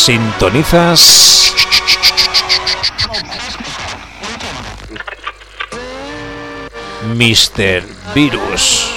Sintonizas Mr. Virus.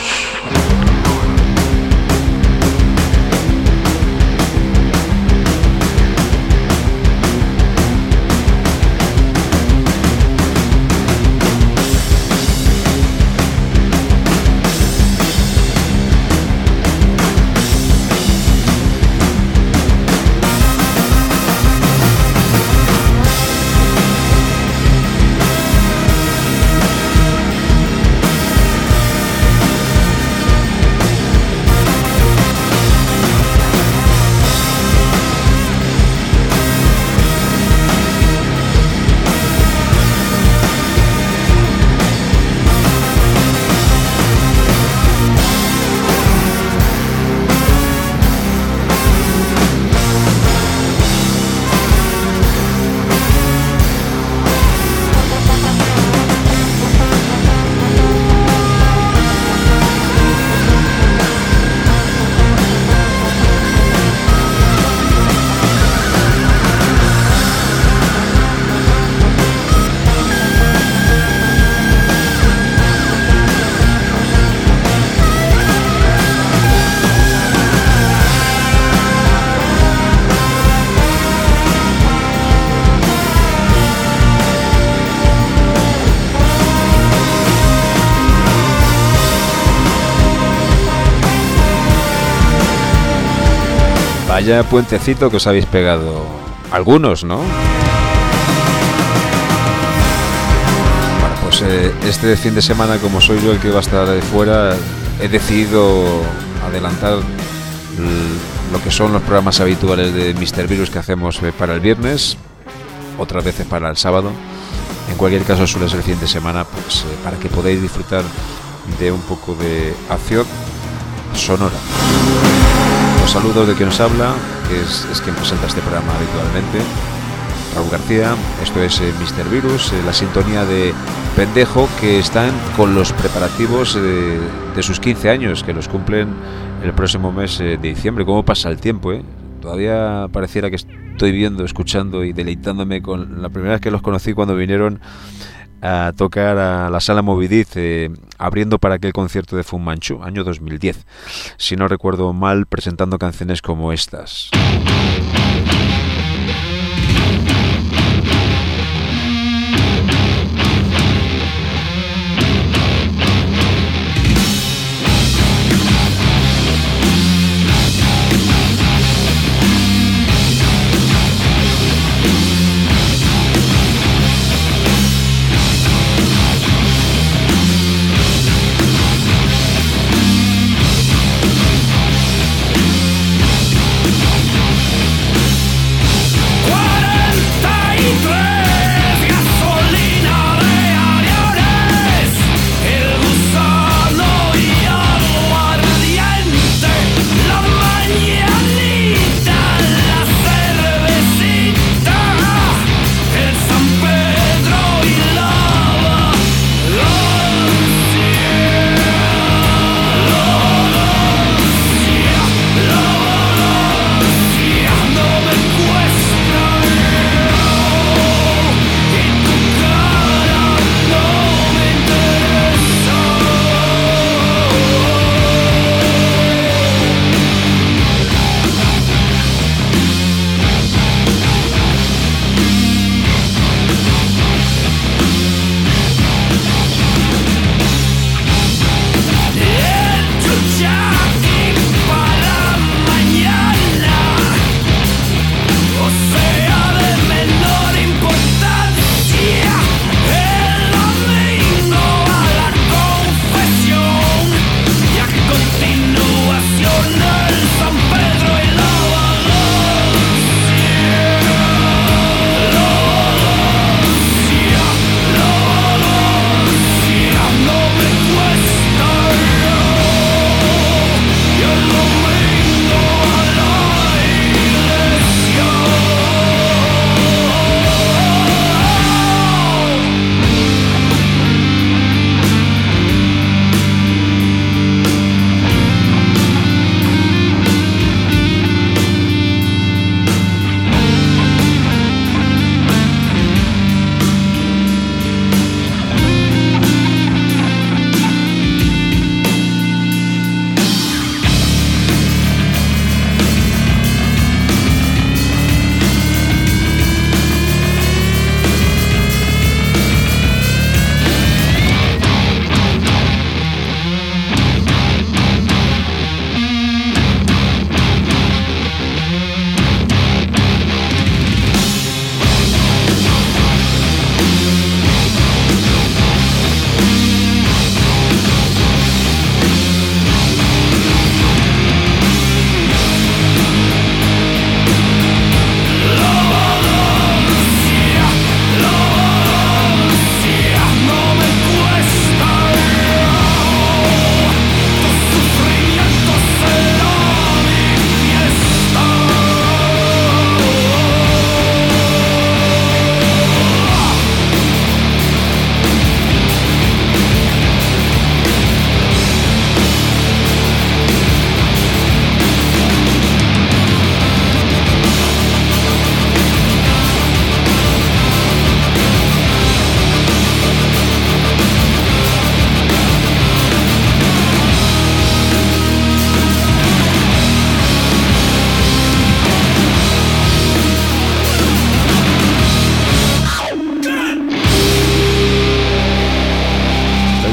Vaya puentecito que os habéis pegado algunos, ¿no? Bueno, pues este fin de semana, como soy yo el que va a estar de fuera, he decidido adelantar lo que son los programas habituales de Mr. Virus que hacemos para el viernes, otras veces para el sábado. En cualquier caso suele ser el fin de semana, pues para que podáis disfrutar de un poco de acción sonora. Los saludos de quien nos habla, que es quien presenta este programa habitualmente, Raúl García. Esto es Mr. Virus, la sintonía de Pendejo, que están con los preparativos de sus 15 años, que los cumplen el próximo mes de diciembre. ¿Cómo pasa el tiempo, eh? Todavía pareciera que estoy viendo, escuchando y deleitándome con la primera vez que los conocí, cuando vinieron a tocar a la Sala Movidiz, abriendo para aquel concierto de Fu Manchu, año 2010, si no recuerdo mal, presentando canciones como estas.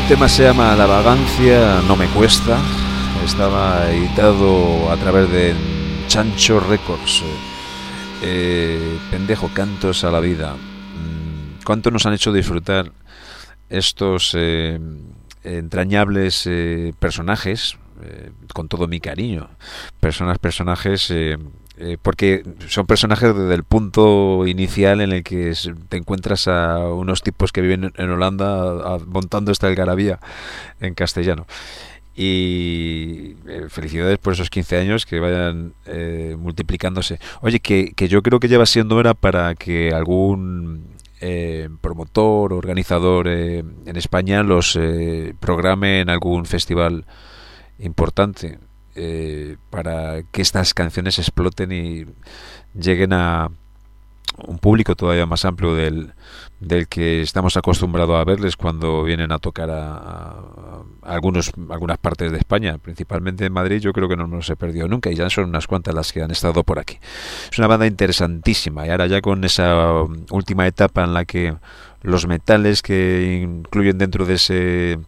tema se llama La vagancia no me cuesta. Estaba editado a través de Chancho Records. Pendejo, cantos a la vida. ¿Cuánto nos han hecho disfrutar estos entrañables personajes? Con todo mi cariño. Personajes... porque son personajes desde el punto inicial en el que te encuentras a unos tipos que viven en Holanda montando esta algarabía en castellano. Y felicidades por esos 15 años, que vayan multiplicándose. Oye, que yo creo que ya va siendo hora para que algún promotor, organizador en España los programe en algún festival importante, para que estas canciones exploten y lleguen a un público todavía más amplio del que estamos acostumbrados a verles cuando vienen a tocar a algunas partes de España, principalmente en Madrid. Yo creo que no nos he perdido nunca, y ya son unas cuantas las que han estado por aquí. Es una banda interesantísima, y ahora ya con esa última etapa en la que los metales que incluyen dentro de ese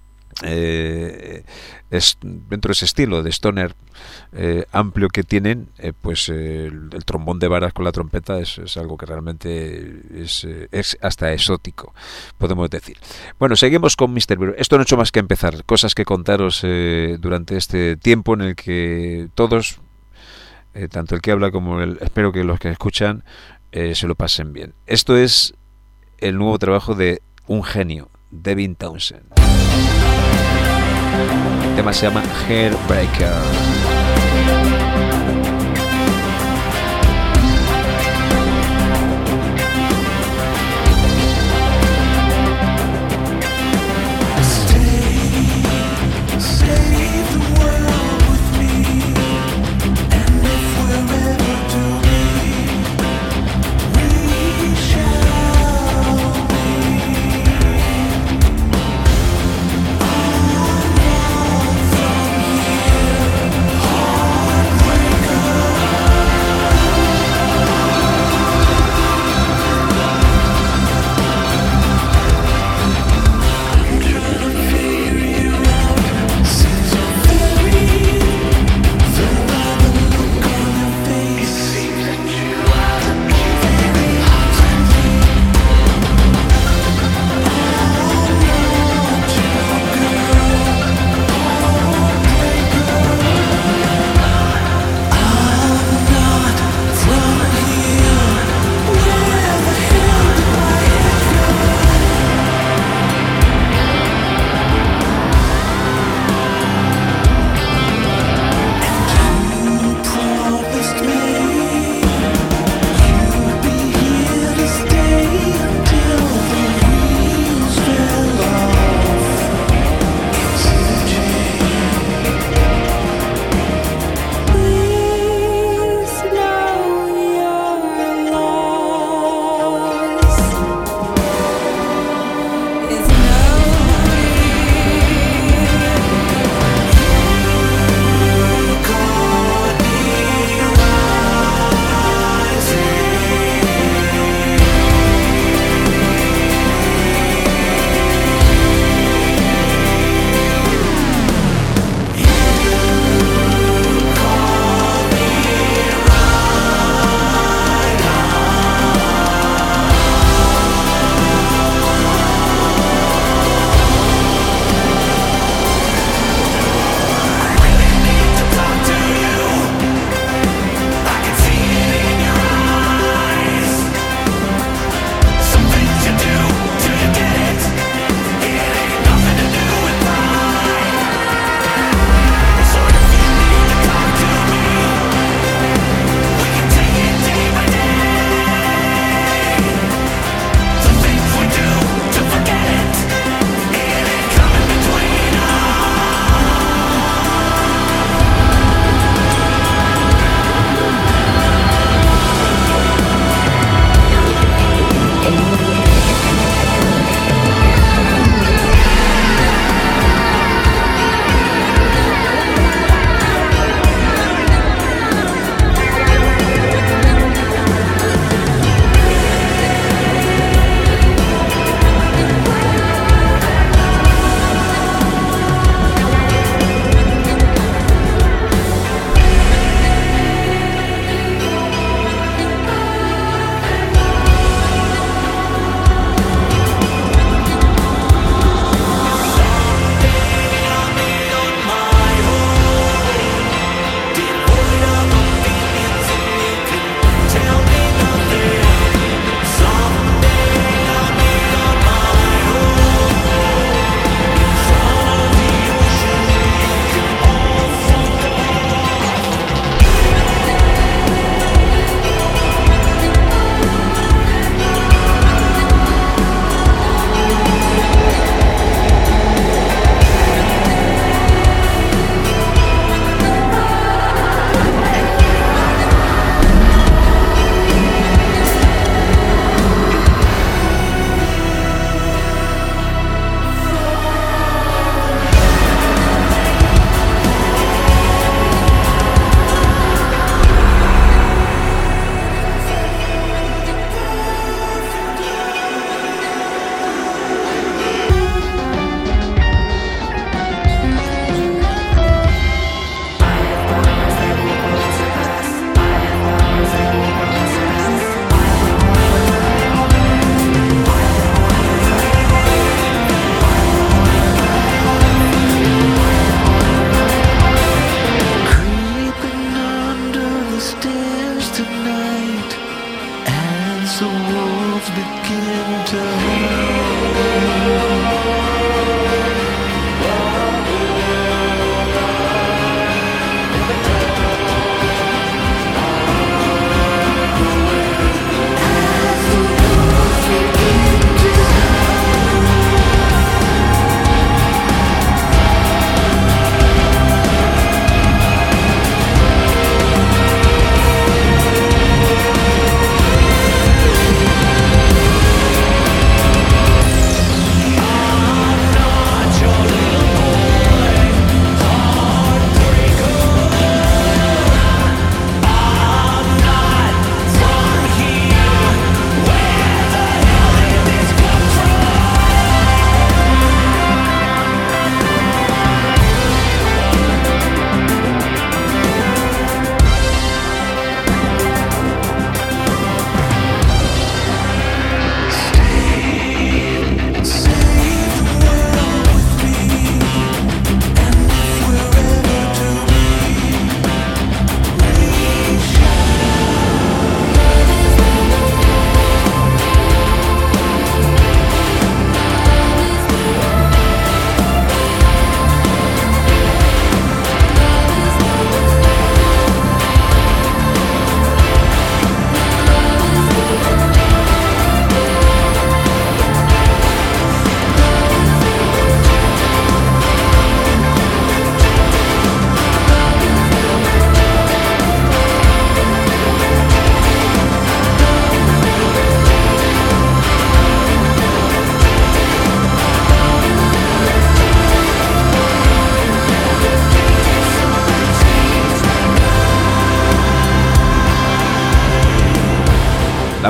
dentro de ese estilo de stoner amplio que tienen, pues el trombón de varas con la trompeta es algo que realmente es hasta exótico, podemos decir. Bueno, seguimos con Mr. Beer. Esto no he hecho más que empezar, cosas que contaros durante este tiempo en el que todos, tanto el que habla como espero que los que escuchan, se lo pasen bien. Esto es el nuevo trabajo de un genio, Devin Townsend. El tema se llama Hairbreaker.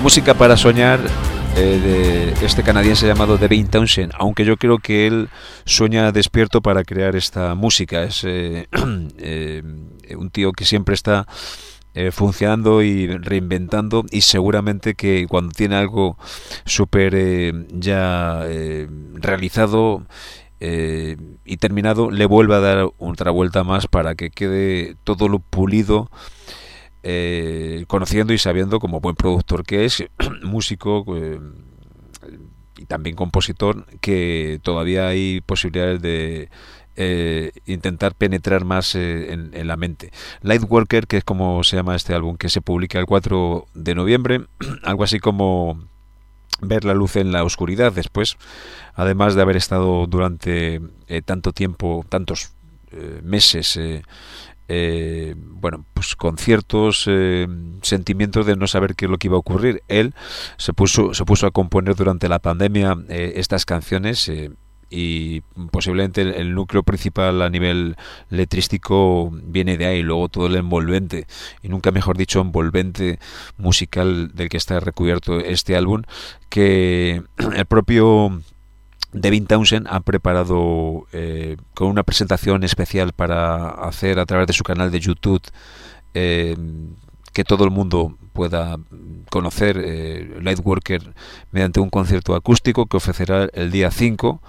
música para soñar de este canadiense llamado Devin Townsend, aunque yo creo que él sueña despierto para crear esta música. Es un tío que siempre está funcionando y reinventando, y seguramente que cuando tiene algo súper ya realizado y terminado, le vuelva a dar otra vuelta más para que quede todo lo pulido, conociendo y sabiendo, como buen productor que es, músico y también compositor, que todavía hay posibilidades de intentar penetrar más en la mente. Lightworker, que es como se llama este álbum, que se publica el 4 de noviembre, algo así como ver la luz en la oscuridad después, además de haber estado durante tanto tiempo, tantos meses, bueno, pues con ciertos sentimientos de no saber qué es lo que iba a ocurrir. Él se puso a componer durante la pandemia estas canciones, y posiblemente el núcleo principal a nivel letrístico viene de ahí, luego todo el envolvente, y nunca mejor dicho envolvente musical del que está recubierto este álbum, que el propio Devin Townsend ha preparado con una presentación especial para hacer a través de su canal de YouTube, que todo el mundo pueda conocer, Lightworker, mediante un concierto acústico que ofrecerá el día 5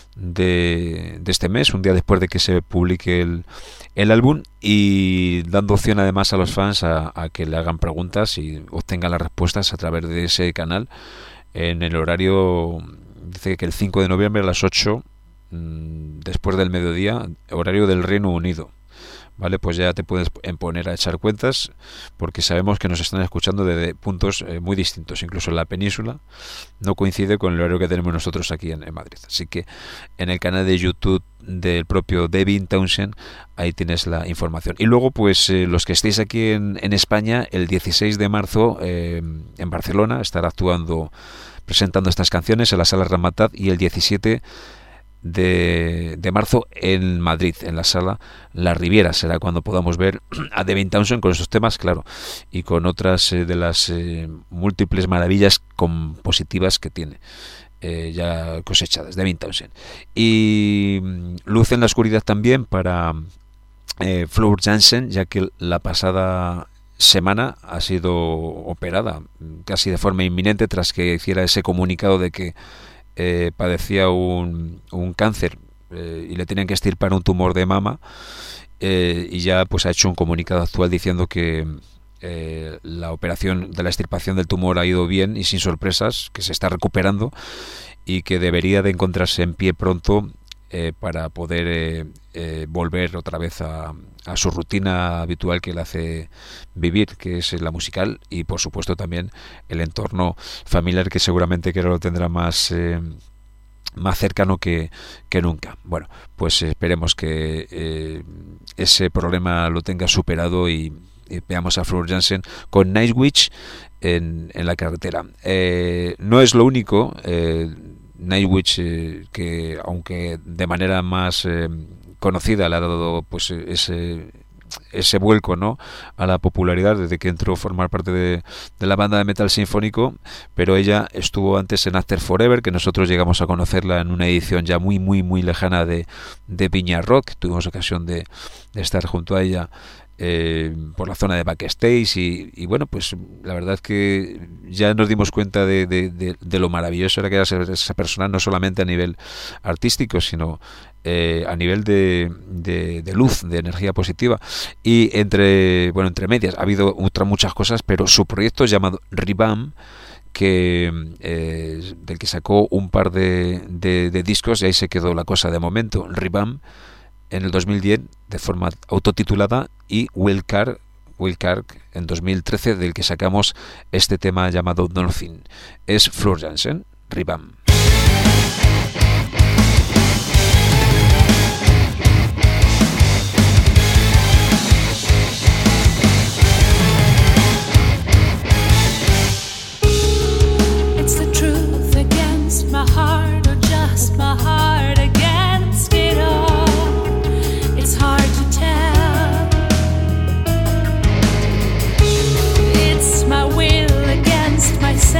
de este mes, un día después de que se publique el álbum, y dando opción además a los fans a que le hagan preguntas y obtengan las respuestas a través de ese canal en el horario, dice que el 5 de noviembre a las 8 después del mediodía, horario del Reino Unido. Vale, pues ya te puedes poner a echar cuentas, porque sabemos que nos están escuchando desde puntos muy distintos. Incluso en la península no coincide con el horario que tenemos nosotros aquí en Madrid. Así que en el canal de YouTube del propio Devin Townsend, ahí tienes la información. Y luego, pues los que estéis aquí en España, el 16 de marzo en Barcelona estará actuando, presentando estas canciones en la Sala Ramataz, y el 17 de marzo en Madrid, en la Sala La Riviera, será cuando podamos ver a Devin Townsend con estos temas, claro, y con otras de las múltiples maravillas compositivas que tiene ya cosechadas Devin Townsend. Y luz en la oscuridad también para Floor Jansen, ya que la pasada semana ha sido operada casi de forma inminente tras que hiciera ese comunicado de que padecía un cáncer y le tenían que extirpar un tumor de mama, y ya pues ha hecho un comunicado actual diciendo que la operación de la extirpación del tumor ha ido bien y sin sorpresas, que se está recuperando y que debería de encontrarse en pie pronto para poder volver otra vez a su rutina habitual que le hace vivir, que es la musical, y por supuesto también el entorno familiar, que seguramente que ahora lo tendrá más cercano que nunca. Bueno, pues esperemos que ese problema lo tenga superado y veamos a Floor Jansen con Nightwish en la carretera. No es lo único. Nightwish, que aunque de manera más conocida le ha dado pues ese vuelco, ¿no?, a la popularidad desde que entró a formar parte de la banda de metal sinfónico, pero ella estuvo antes en After Forever, que nosotros llegamos a conocerla en una edición ya muy muy muy lejana de Viña Rock. Tuvimos ocasión de estar junto a ella por la zona de backstage, y bueno, pues la verdad es que ya nos dimos cuenta de lo maravilloso era que era esa persona, no solamente a nivel artístico, sino a nivel de luz, de energía positiva. Y entre medias ha habido muchas cosas, pero su proyecto llamado Revamp, que del que sacó un par de discos, y ahí se quedó la cosa de momento. Revamp en el 2010 de forma autotitulada, y Will Clark en 2013, del que sacamos este tema llamado Nothing. Es Floor Jansen, Revamp. It's the truth against my heart, or just my heart against it all. It's hard to tell. It's my will against myself.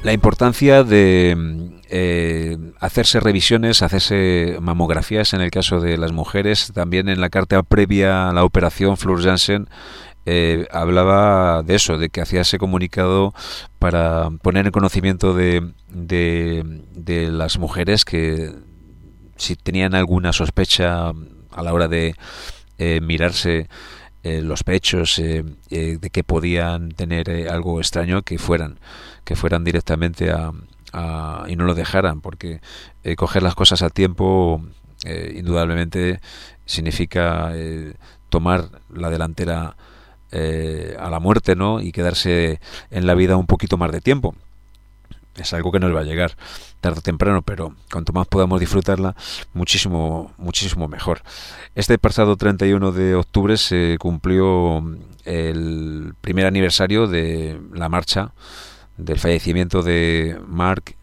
La importancia de hacerse revisiones, hacerse mamografías en el caso de las mujeres. También en la carta previa a la operación, Floor Jansen hablaba de eso, de que hacía ese comunicado para poner en conocimiento de las mujeres que si tenían alguna sospecha a la hora de mirarse los pechos, de que podían tener algo extraño, que fueran directamente y no lo dejaran, porque coger las cosas a tiempo indudablemente significa tomar la delantera a la muerte, ¿no? Y quedarse en la vida un poquito más de tiempo. Es algo que nos va a llegar tarde o temprano, pero cuanto más podamos disfrutarla, muchísimo mejor. Este pasado 31 de octubre se cumplió el primer aniversario de la marcha del fallecimiento de Mark,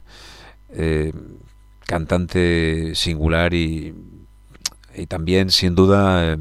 cantante singular y también sin duda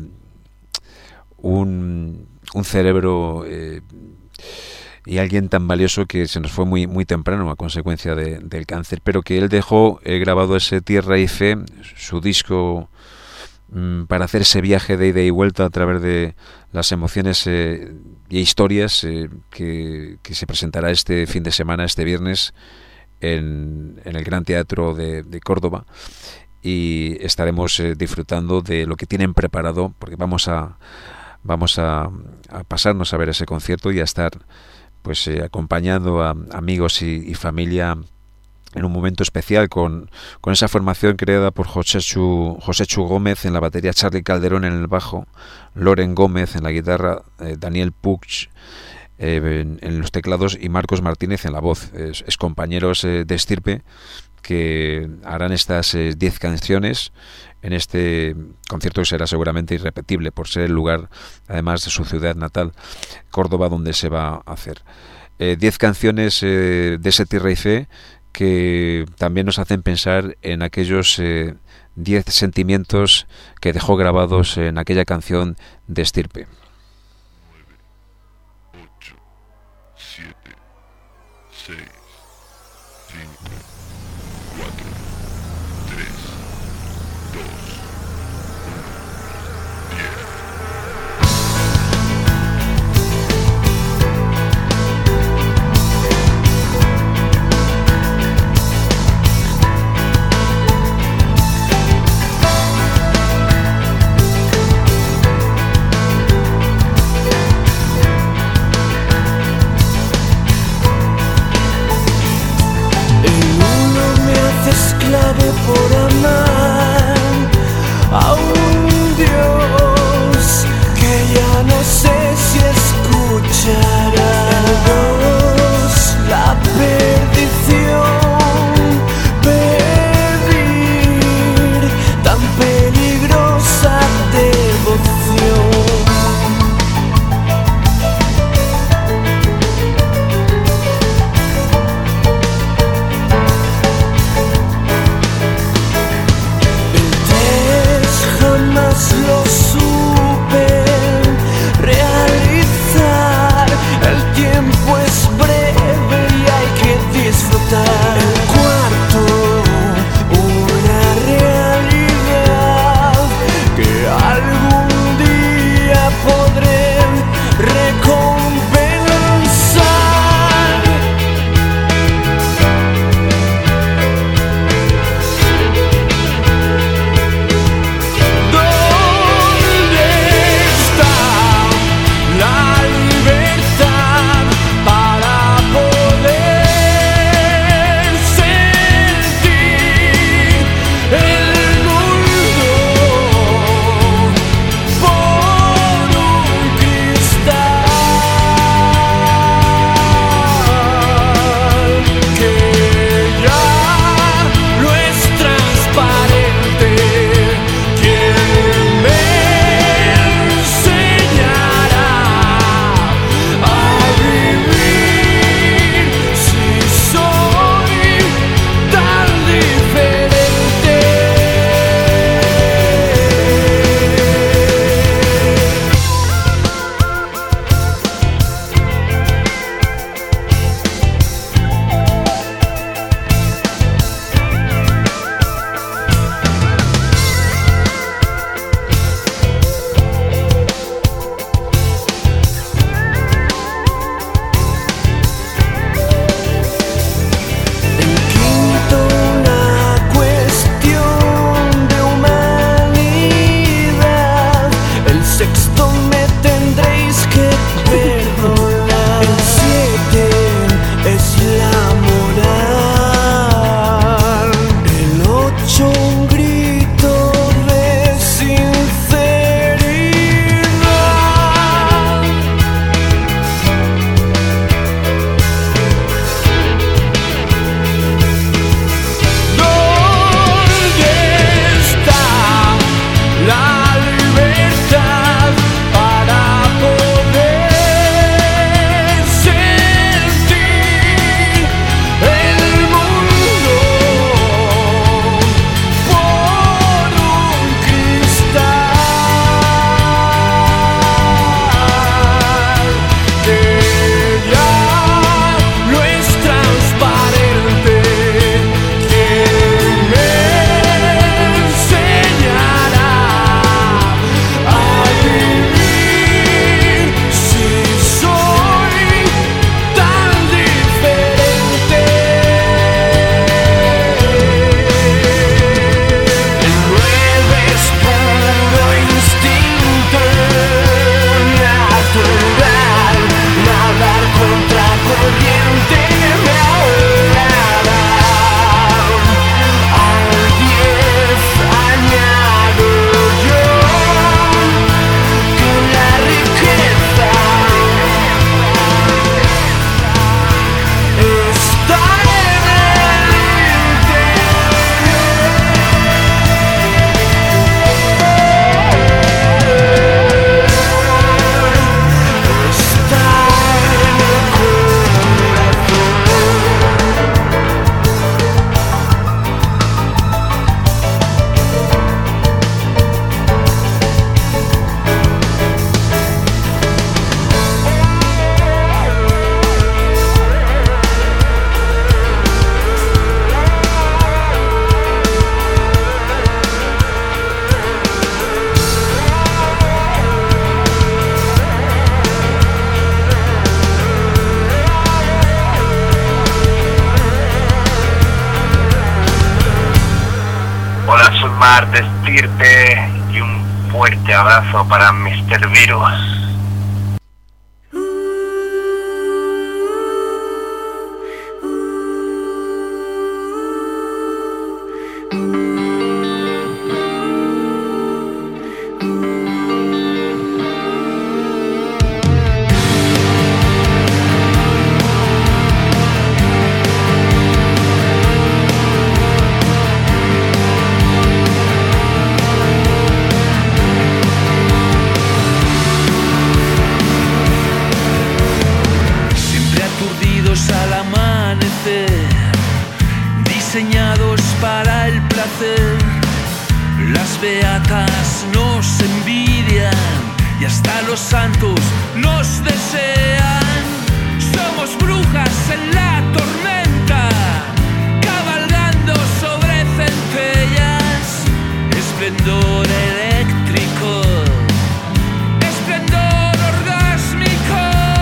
un cerebro y alguien tan valioso que se nos fue muy temprano a consecuencia del cáncer, pero que él dejó grabado ese Tierra y Fe, su disco, para hacer ese viaje de ida y vuelta a través de las emociones y historias que se presentará este fin de semana, este viernes, en el Gran Teatro de Córdoba, y estaremos disfrutando de lo que tienen preparado, porque vamos a pasarnos a ver ese concierto y a estar pues acompañando a amigos y familia en un momento especial con esa formación creada por Joséchu Gómez en la batería, Charlie Calderón en el bajo, Loren Gómez en la guitarra, Daniel Puig en los teclados y Marcos Martínez en la voz. Es compañeros de estirpe que harán estas 10 canciones en este concierto, que será seguramente irrepetible por ser el lugar, además de su ciudad natal, Córdoba, donde se va a hacer. 10 canciones de ese Tierra y Fe que también nos hacen pensar en aquellos 10 sentimientos que dejó grabados en aquella canción de estirpe. 9, 8, 7, 6, 5, 4, 3, 2, 1, 10. In Marte Estirpe y un fuerte abrazo para Mr. Virus. Diseñados para el placer, las beatas nos envidian y hasta los santos nos desean. Somos brujas en la tormenta, cabalgando sobre centellas, esplendor eléctrico, esplendor orgásmico.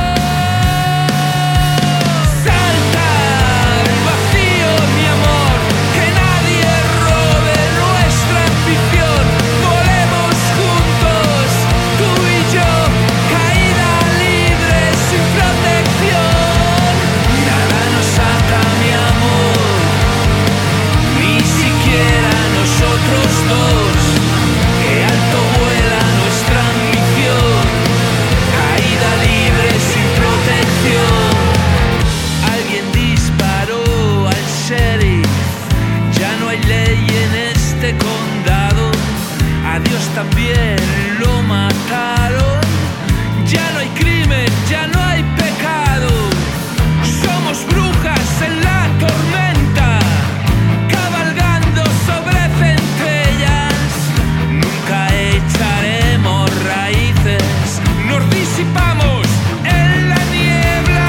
Salta al vacío, mi amor, que nadie robe nuestra ambición. Volemos juntos, tú y yo, caída libre, sin protección. Nada nos ata, mi amor, ni siquiera nosotros dos. Que alto vuela nuestra ambición, caída libre, sin protección. Alguien disparó al sheriff, ya no hay ley en este condado. A Dios también lo mataron, ya no hay crimen, ya no hay pecado. Somos brujas en la tormenta, cabalgando sobre centellas. Nunca echaremos raíces, nos disipamos en la niebla.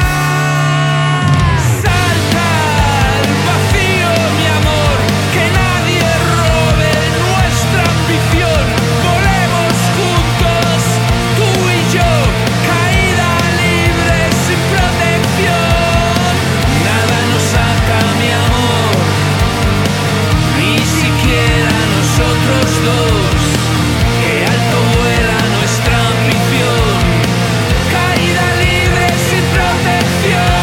Salta al vacío, mi amor, que nadie robe nuestra ambición. Volemos juntos, tú y yo, caída libre, sin protección. Nada nos ata, mi amor, ni siquiera nosotros dos. Que alto vuela nuestra ambición, caída libre, sin protección.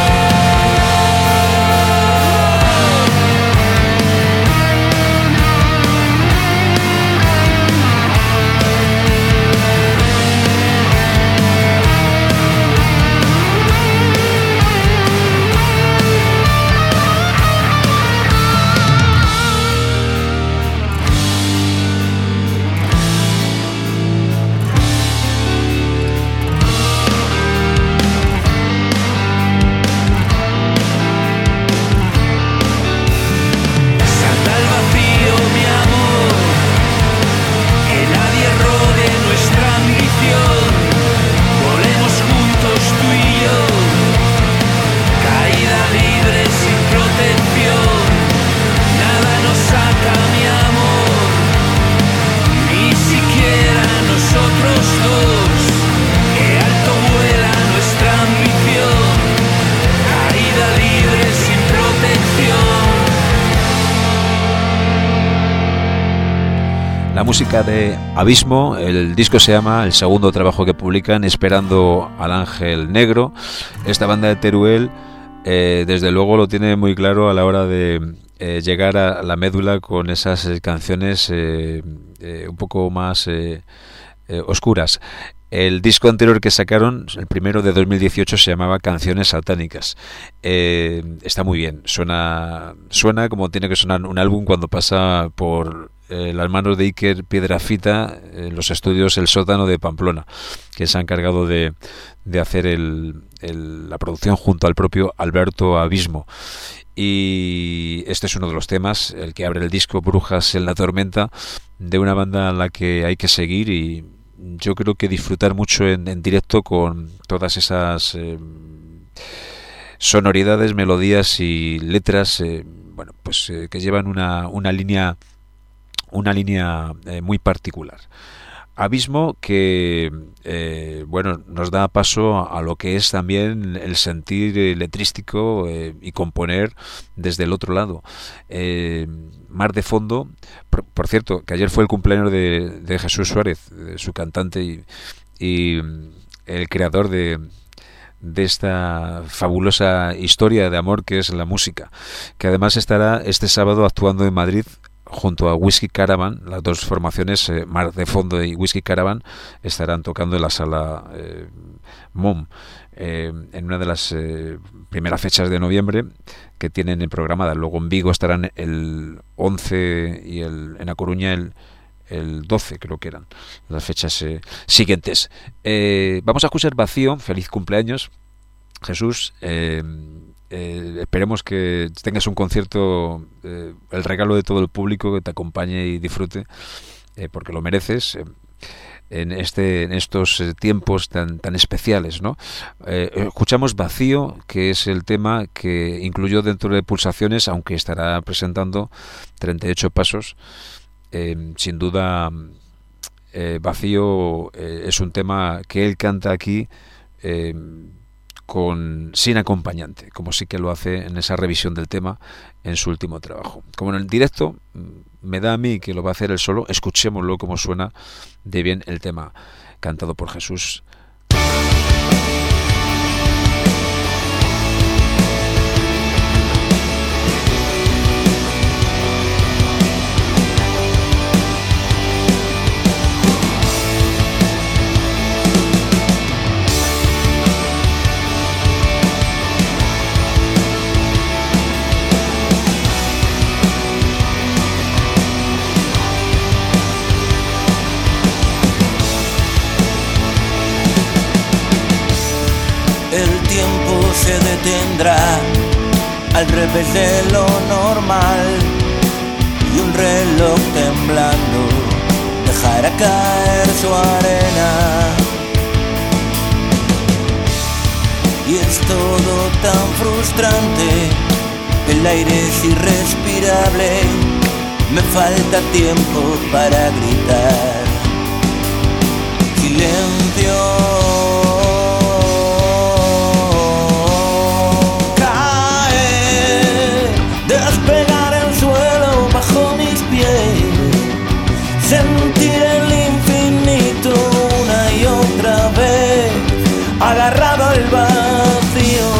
Salta al vacío, mi amor, que nadie robe nuestra ambición. Volemos juntos, tú y yo, caída libre, sin protección. Nada nos saca, mi amor, ni siquiera nosotros dos. Que alto vuela nuestra ambición, caída libre, sin protección. La música de Abismo, el disco se llama, el segundo trabajo que publican, Esperando al Ángel Negro. Esta banda de Teruel, desde luego lo tiene muy claro a la hora de llegar a la médula con esas canciones un poco más oscuras. El disco anterior que sacaron, el primero de 2018, se llamaba Canciones Satánicas. Está muy bien, suena como tiene que sonar un álbum cuando pasa por las manos de Iker Piedrafita en los estudios El Sótano de Pamplona, que se ha encargado de hacer la producción junto al propio Alberto Abismo. Y este es uno de los temas, el que abre el disco, Brujas en la Tormenta, de una banda a la que hay que seguir y yo creo que disfrutar mucho en directo con todas esas sonoridades, melodías y letras que llevan una línea muy particular. abismo que bueno, nos da paso a lo que es también el sentir letrístico y componer desde el otro lado. Mar de Fondo, por cierto, que ayer fue el cumpleaños de Jesús Suárez, su cantante y el creador de esta fabulosa historia de amor que es la música, que además estará este sábado actuando en Madrid junto a Whisky Caravan. Las dos formaciones, Mar de Fondo y Whisky Caravan, estarán tocando en la sala MOM en una de las primeras fechas de noviembre que tienen programadas. Luego en Vigo estarán el 11 y en A Coruña el 12, creo que eran las fechas siguientes. Vamos a escuchar Vacío. Feliz cumpleaños, Jesús. Esperemos que tengas un concierto, el regalo de todo el público, que te acompañe y disfrute, porque lo mereces en estos tiempos tan especiales, ¿no? Escuchamos Vacío, que es el tema que incluyó dentro de Pulsaciones, aunque estará presentando 38 pasos. Sin duda, Vacío es un tema que él canta aquí sin acompañante, como sí que lo hace en esa revisión del tema en su último trabajo. Como en el directo me da a mí que lo va a hacer él solo, escuchémoslo como suena de bien el tema cantado por Jesús. Se detendrá al revés de lo normal y un reloj temblando dejará caer su arena. Y es todo tan frustrante, el aire es irrespirable, me falta tiempo para gritar. Silencio. Despegar el suelo bajo mis pies, sentir el infinito una y otra vez, agarrado al vacío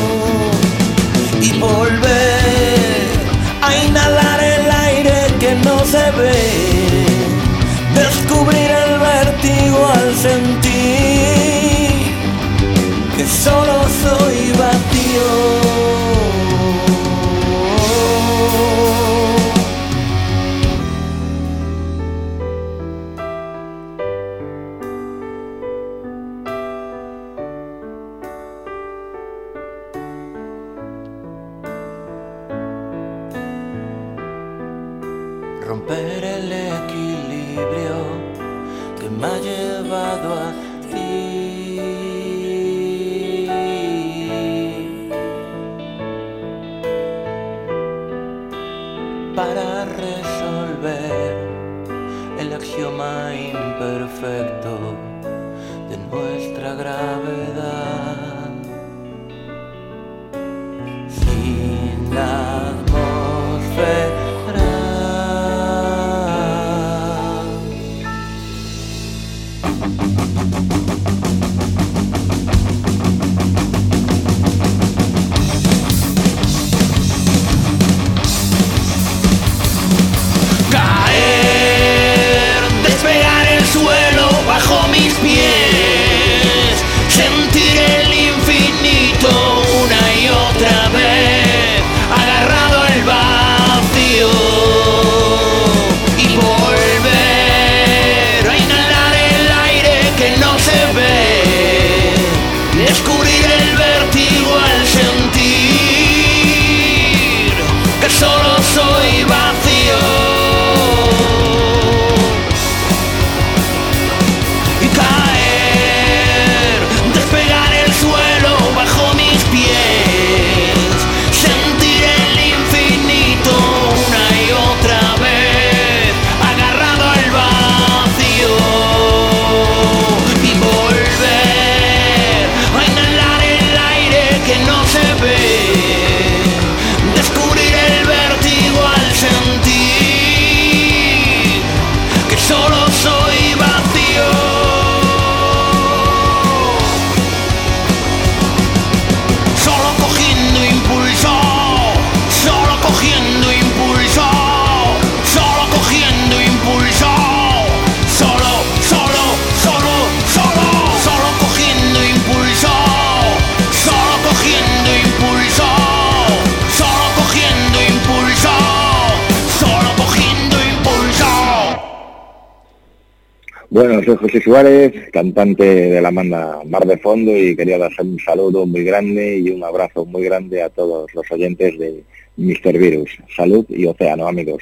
y volver a inhalar el aire que no se ve, descubrir el vértigo al sentir que solo soy vacío. Romper el equilibrio que me ha llevado a ti. Para resolver el axioma imperfecto de nuestra gravedad. Sin la atmósfera. Despegar el suelo bajo mis pies, sentir Bueno, soy José Suárez, cantante de la banda Mar de Fondo, y quería dar un saludo muy grande y un abrazo muy grande a todos los oyentes de Mr. Virus. Salud y océano, amigos.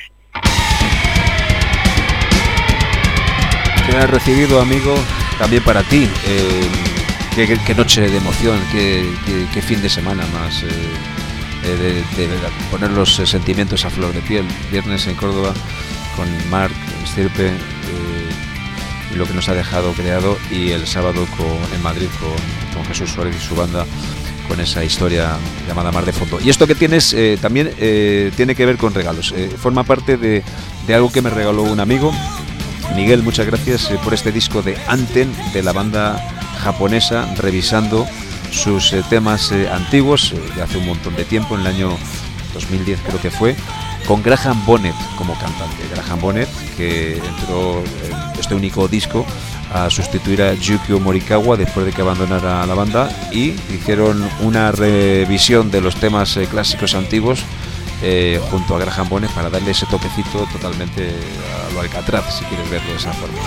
Te has recibido, amigo, también para ti. Qué noche de emoción, qué fin de semana más, de poner los sentimientos a flor de piel. Viernes en Córdoba con Marc Stirpe, lo que nos ha dejado creado, y el sábado en Madrid con Jesús Suárez y su banda, con esa historia llamada Mar de Fondo. Y esto que tienes también tiene que ver con regalos, forma parte de algo que me regaló un amigo, Miguel. Muchas gracias por este disco de Anten, de la banda japonesa, revisando sus temas antiguos de hace un montón de tiempo, en el año 2010 creo que fue, con Graham Bonnet como cantante. Graham Bonnet, que entró en este único disco a sustituir a Yukio Morikawa después de que abandonara la banda, y hicieron una revisión de los temas clásicos antiguos junto a Graham Bonnet, para darle ese toquecito totalmente a lo Alcatraz, si quieres verlo de esa forma.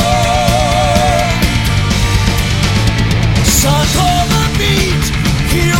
Here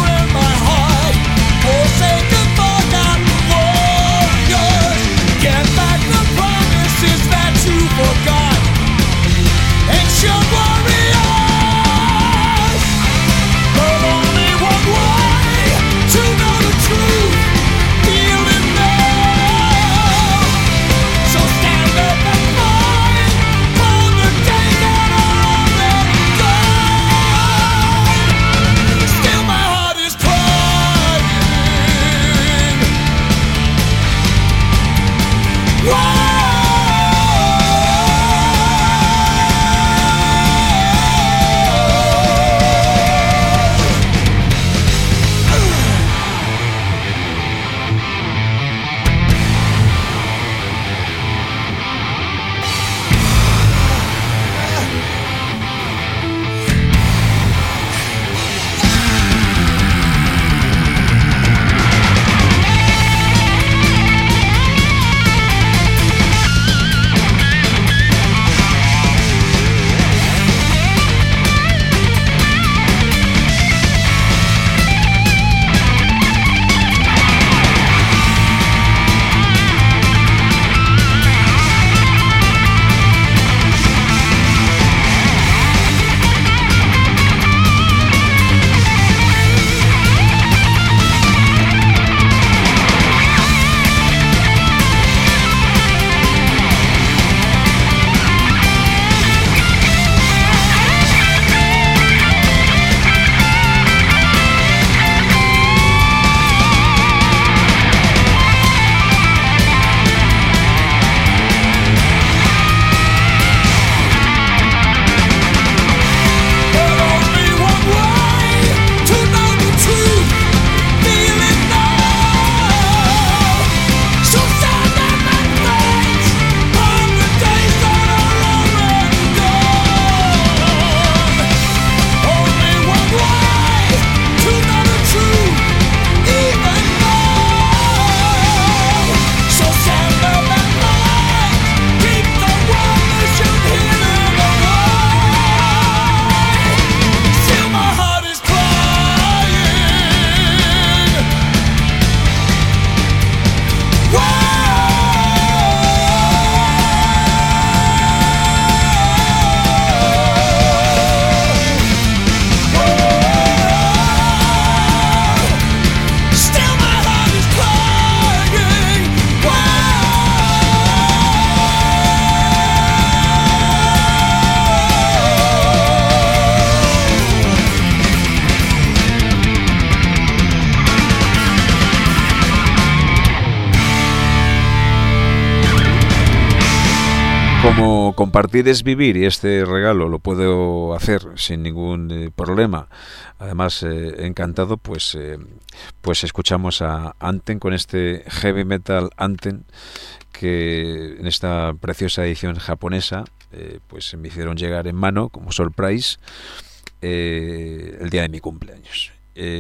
como compartir es vivir y este regalo lo puedo hacer sin ningún problema, además encantado, pues escuchamos a Anthem con este heavy metal Anthem, que en esta preciosa edición japonesa pues me hicieron llegar en mano como surprise el día de mi cumpleaños.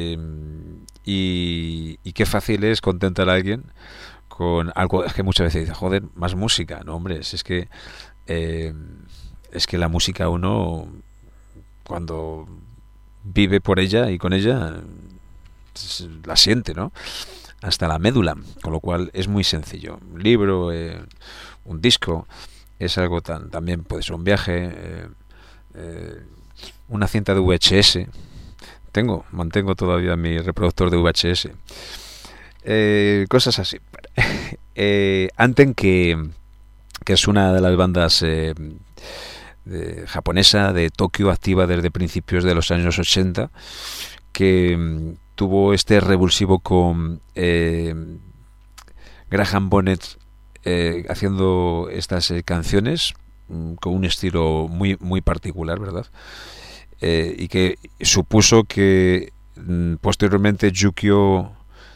Y qué fácil es contentar a alguien con algo. Es que muchas veces dice, joder, más música. No, hombre, es que la música uno, cuando vive por ella y con ella, la siente, ¿no? Hasta la médula, con lo cual es muy sencillo. Un libro, un disco, es algo también puede ser un viaje, una cinta de VHS. Mantengo todavía mi reproductor de VHS. Cosas así. Anthem, que es una de las bandas japonesa de Tokio, activa desde principios de los años 80, que tuvo este revulsivo con Graham Bonnet haciendo estas canciones con un estilo muy, muy particular, ¿verdad? Y que supuso que posteriormente Yukio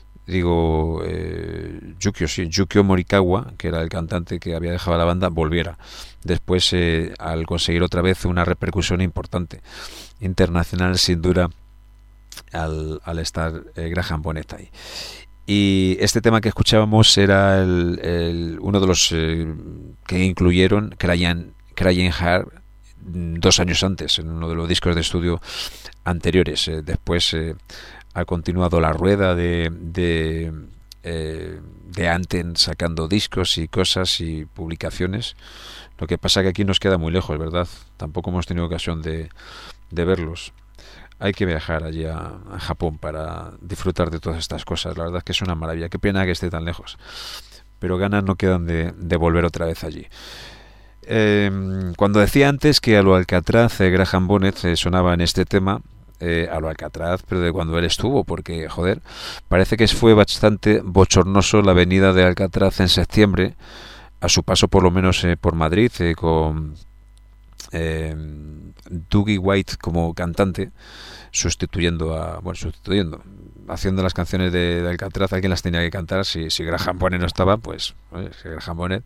Morikawa, que era el cantante que había dejado la banda, volviera después al conseguir otra vez una repercusión importante internacional, sin duda, al estar Graham Bonnet ahí. Y este tema que escuchábamos era uno de los que incluyeron Crying Heart 2 años antes, en uno de los discos de estudio anteriores. Después ha continuado la rueda de Anthem sacando discos y cosas y publicaciones. Lo que pasa que aquí nos queda muy lejos, ¿verdad? Tampoco hemos tenido ocasión de verlos. Hay que viajar allí a Japón para disfrutar de todas estas cosas. La verdad es que es una maravilla. Qué pena que esté tan lejos, pero ganas no quedan de volver otra vez allí. Cuando decía antes que a lo Alcatraz Graham Bonnet sonaba en este tema, a lo Alcatraz, pero de cuando él estuvo, porque joder, parece que fue bastante bochornoso la venida de Alcatraz en septiembre, a su paso por lo menos por Madrid, con Dougie White como cantante, haciendo las canciones de Alcatraz. Alguien las tenía que cantar. Si Graham Bonnet no estaba, pues Graham Bonnet.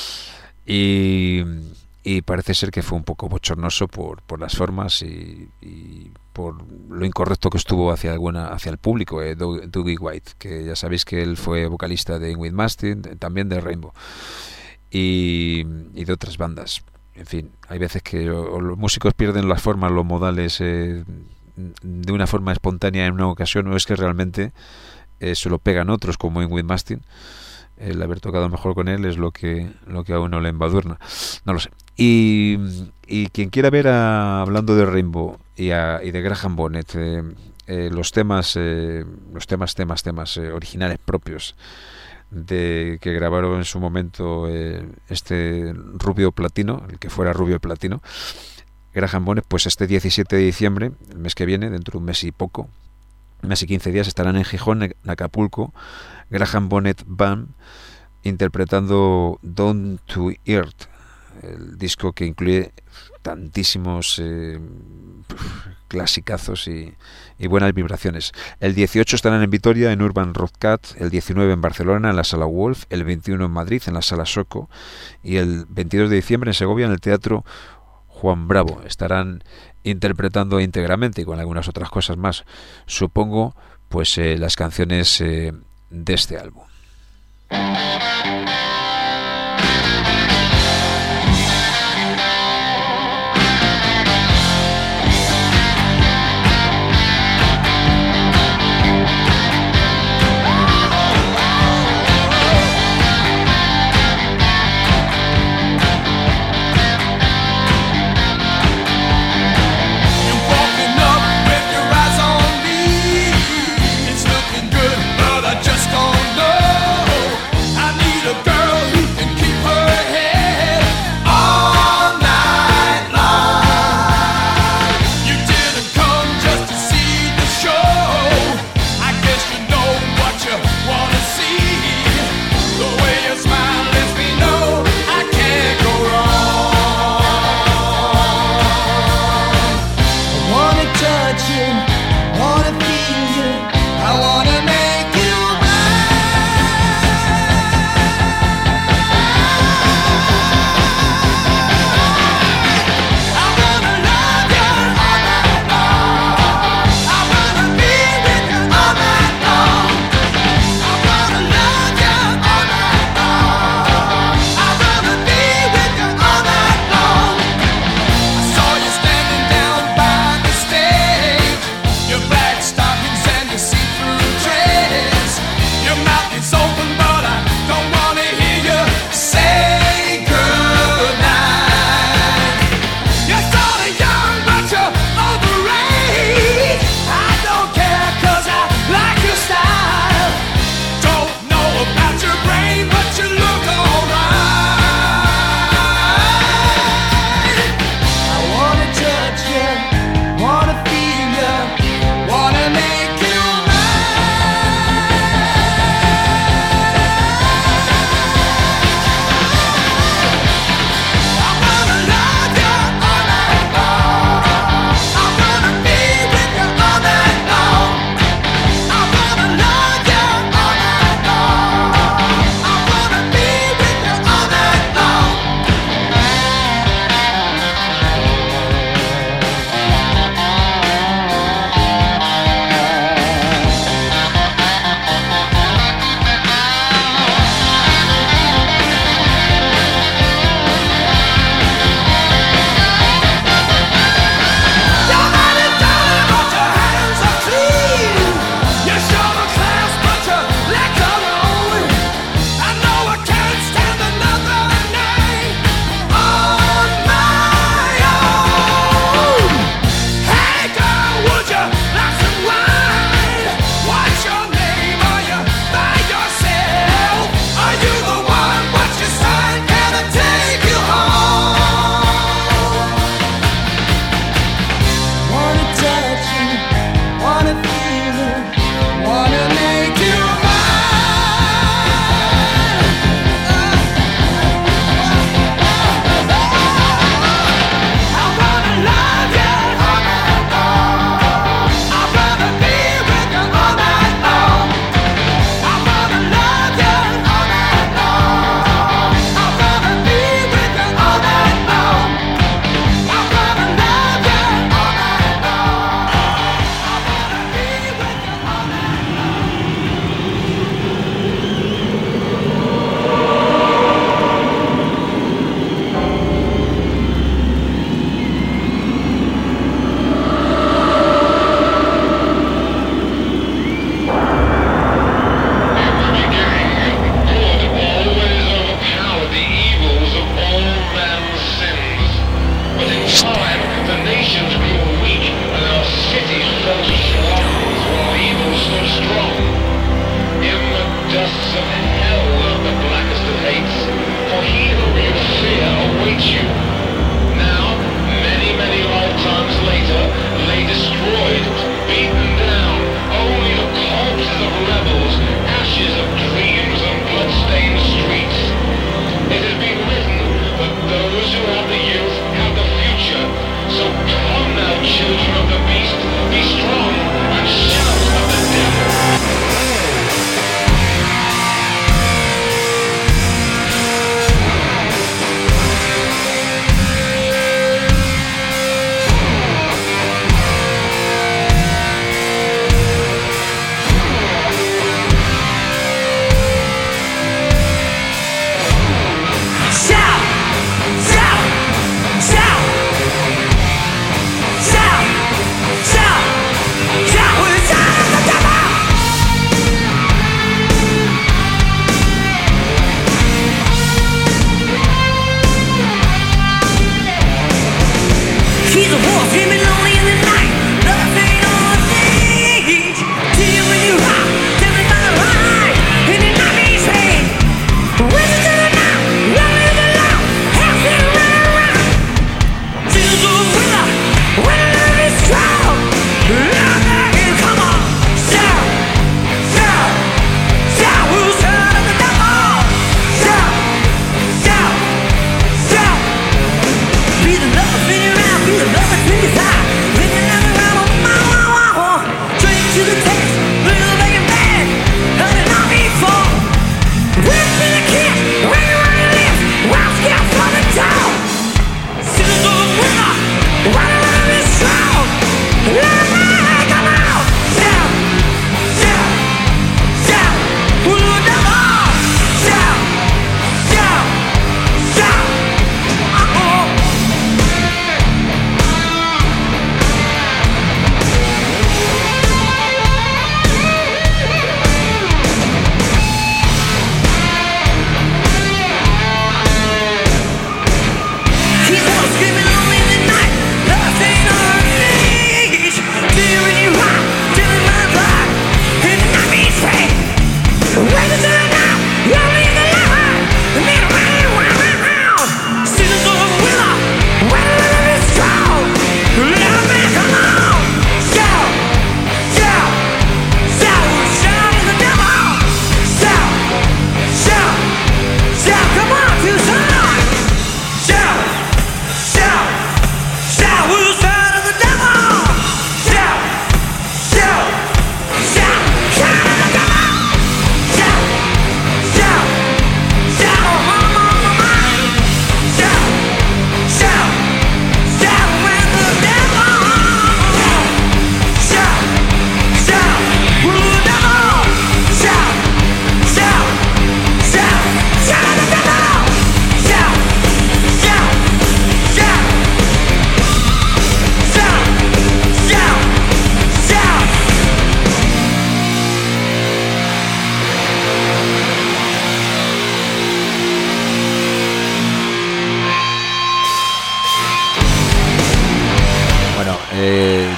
Y parece ser que fue un poco bochornoso por las formas y por lo incorrecto que estuvo hacia el público, Dougie White, que ya sabéis que él fue vocalista de Ingrid Mastin, también de Rainbow y de otras bandas. En fin, hay veces que los músicos pierden las formas, los modales de una forma espontánea en una ocasión, o es que realmente se lo pegan otros, como Ingrid Mastin. El haber tocado mejor con él es lo que a uno le embadurna, no lo sé. Y quien quiera ver, hablando de Rainbow y de Graham Bonnet, los temas originales propios que grabaron en su momento este Rubio Platino, el que fuera Rubio Platino, Graham Bonnet, pues este 17 de diciembre, el mes que viene, dentro de un mes y 15 días, estarán en Gijón, en Acapulco, Graham Bonnet Band, interpretando Down to Earth, el disco que incluye tantísimos clasicazos y buenas vibraciones. El 18 estarán en Vitoria, en Urban Rock Cat, el 19 en Barcelona, en la Sala Wolf, el 21 en Madrid, en la Sala Soco, y el 22 de diciembre en Segovia, en el Teatro Juan Bravo. Estarán interpretando íntegramente y con algunas otras cosas más, supongo, pues las canciones de este álbum. Just don't know. I need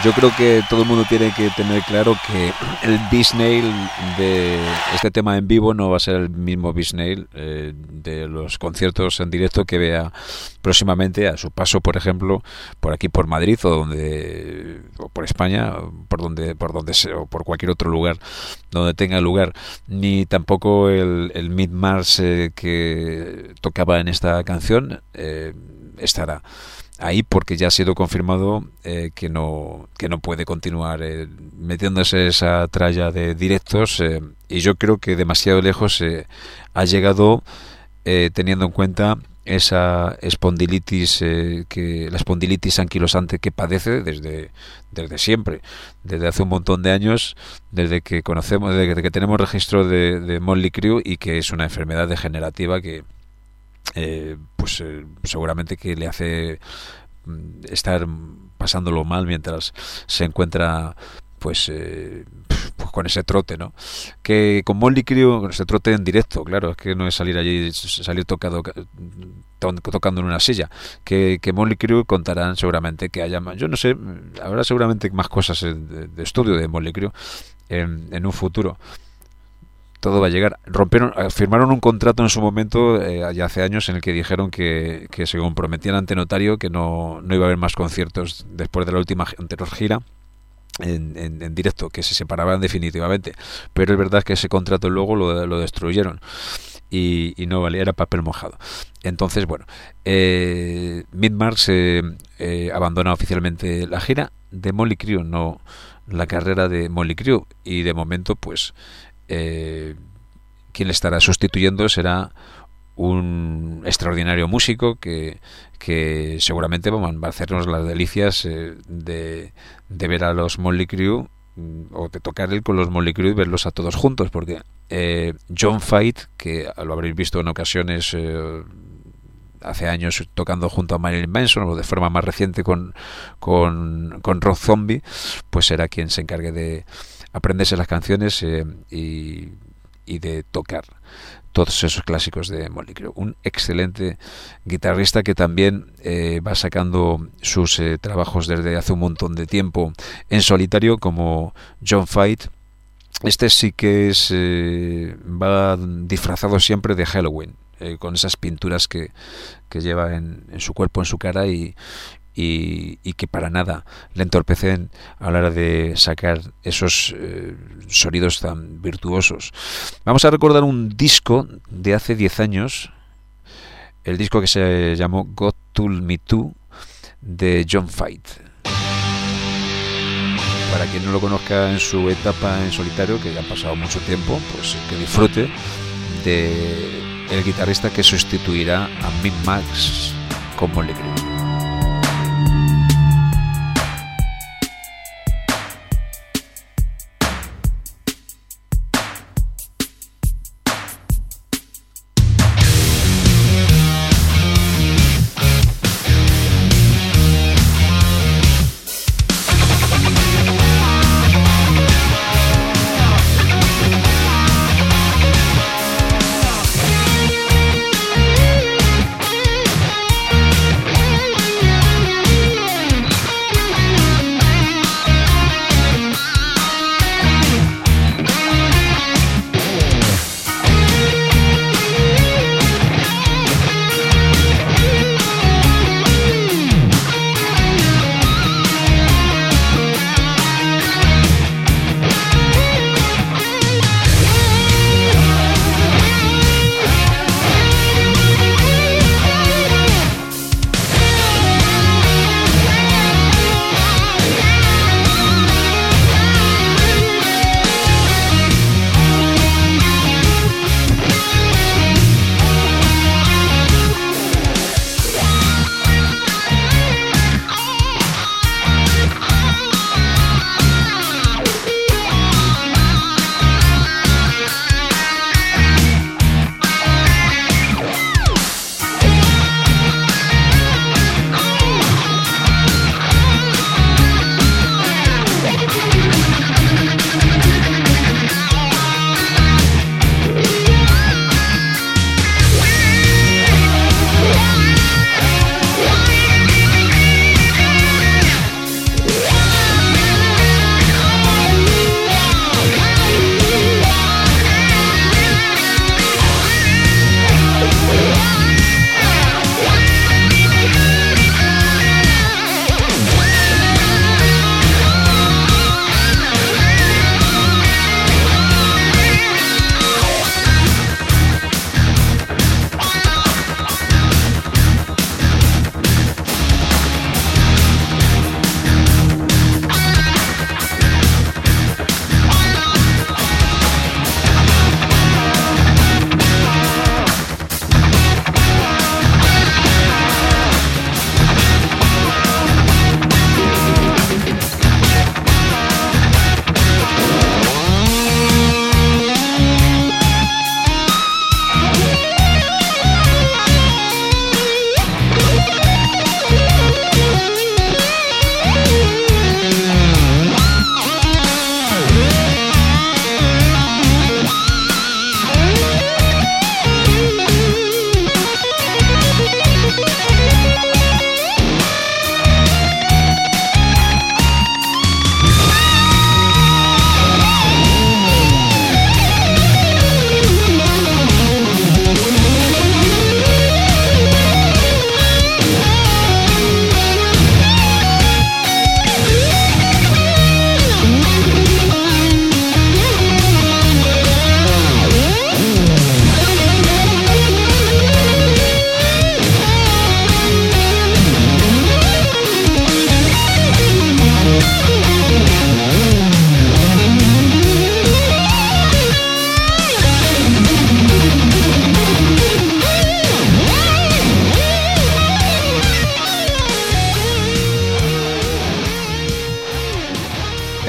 yo creo que todo el mundo tiene que tener claro que el Bisnail de este tema en vivo no va a ser el mismo Bisnail de los conciertos en directo que vea próximamente a su paso, por ejemplo, por aquí por Madrid o por España, por donde sea, o por cualquier otro lugar donde tenga lugar, ni tampoco el Mid-Mars que tocaba en esta canción estará ahí, porque ya ha sido confirmado que no puede continuar metiéndose esa tralla de directos, y yo creo que demasiado lejos ha llegado, teniendo en cuenta esa espondilitis, la espondilitis anquilosante que padece desde siempre, desde hace un montón de años, desde que tenemos registro de Mötley Crüe, y que es una enfermedad degenerativa que seguramente que le hace estar pasándolo mal mientras se encuentra pues con ese trote, ¿no? Que con Mötley Crüe, con ese trote en directo, claro, es que no es salir allí, salir tocando en una silla, que Mötley Crüe contarán seguramente que haya más, yo no sé, habrá seguramente más cosas de estudio de Mötley Crüe en un futuro. Todo va a llegar. Firmaron un contrato en su momento, ya hace años, en el que dijeron que se comprometían ante notario que no iba a haber más conciertos después de la última anterior gira en directo, que se separaban definitivamente. Pero es verdad que ese contrato luego lo destruyeron y no valía, era papel mojado. Entonces, bueno, Mid-Mars abandona oficialmente la gira de Mötley Crüe, no la carrera de Mötley Crüe, y de momento, pues quien le estará sustituyendo será un extraordinario músico que seguramente va a hacernos las delicias de ver a los Mötley Crüe, o de tocar él con los Mötley Crüe y verlos a todos juntos, porque John Fight, que lo habréis visto en ocasiones hace años tocando junto a Marilyn Manson, o de forma más reciente con Rob Zombie, pues será quien se encargue de aprenderse las canciones y de tocar todos esos clásicos de Mötley Crüe. Un excelente guitarrista que también va sacando sus trabajos desde hace un montón de tiempo en solitario, como John Fight. Este sí que va disfrazado siempre de Halloween, con esas pinturas que lleva en su cuerpo, en su cara, y que para nada le entorpecen a la hora de sacar esos sonidos tan virtuosos. Vamos a recordar un disco de hace 10 años, el disco que se llamó God Told Me To, de John Fight. Para quien no lo conozca en su etapa en solitario, que ya ha pasado mucho tiempo, pues que disfrute de el guitarrista que sustituirá a Mid-Mars con Mötley Crüe.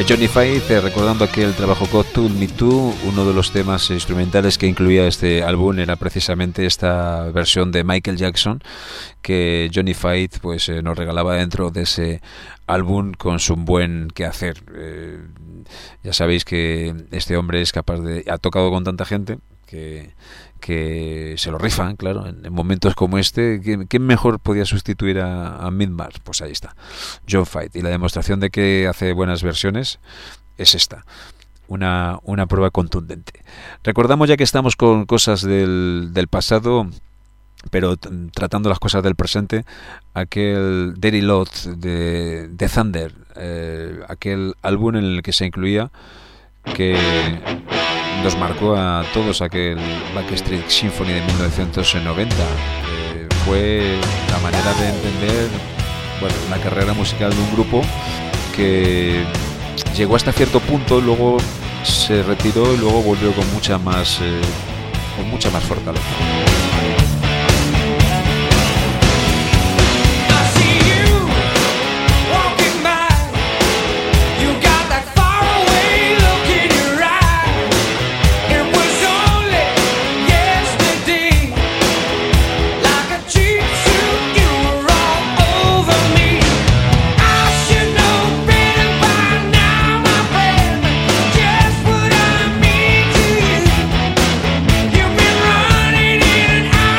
Johnny Five, recordando aquel trabajo God Told Me To, uno de los temas instrumentales que incluía este álbum era precisamente esta versión de Michael Jackson que Johnny Five pues nos regalaba dentro de ese álbum con su buen quehacer. Ya sabéis que este hombre es capaz de... ha tocado con tanta gente que se lo rifan, claro, en momentos como este. ¿Quién mejor podía sustituir a Mid-Mars? Pues ahí está, John Five. Y la demostración de que hace buenas versiones es esta, una prueba contundente. Recordamos, ya que estamos con cosas del pasado, pero tratando las cosas del presente, aquel Dirty Lot de Thunder, aquel álbum en el que se incluía, que nos marcó a todos, aquel Backstreet Symphony de 1990. Fue la manera de entender, bueno, la carrera musical de un grupo que llegó hasta cierto punto, luego se retiró y luego volvió con mucha más fortaleza. You've been running in and out.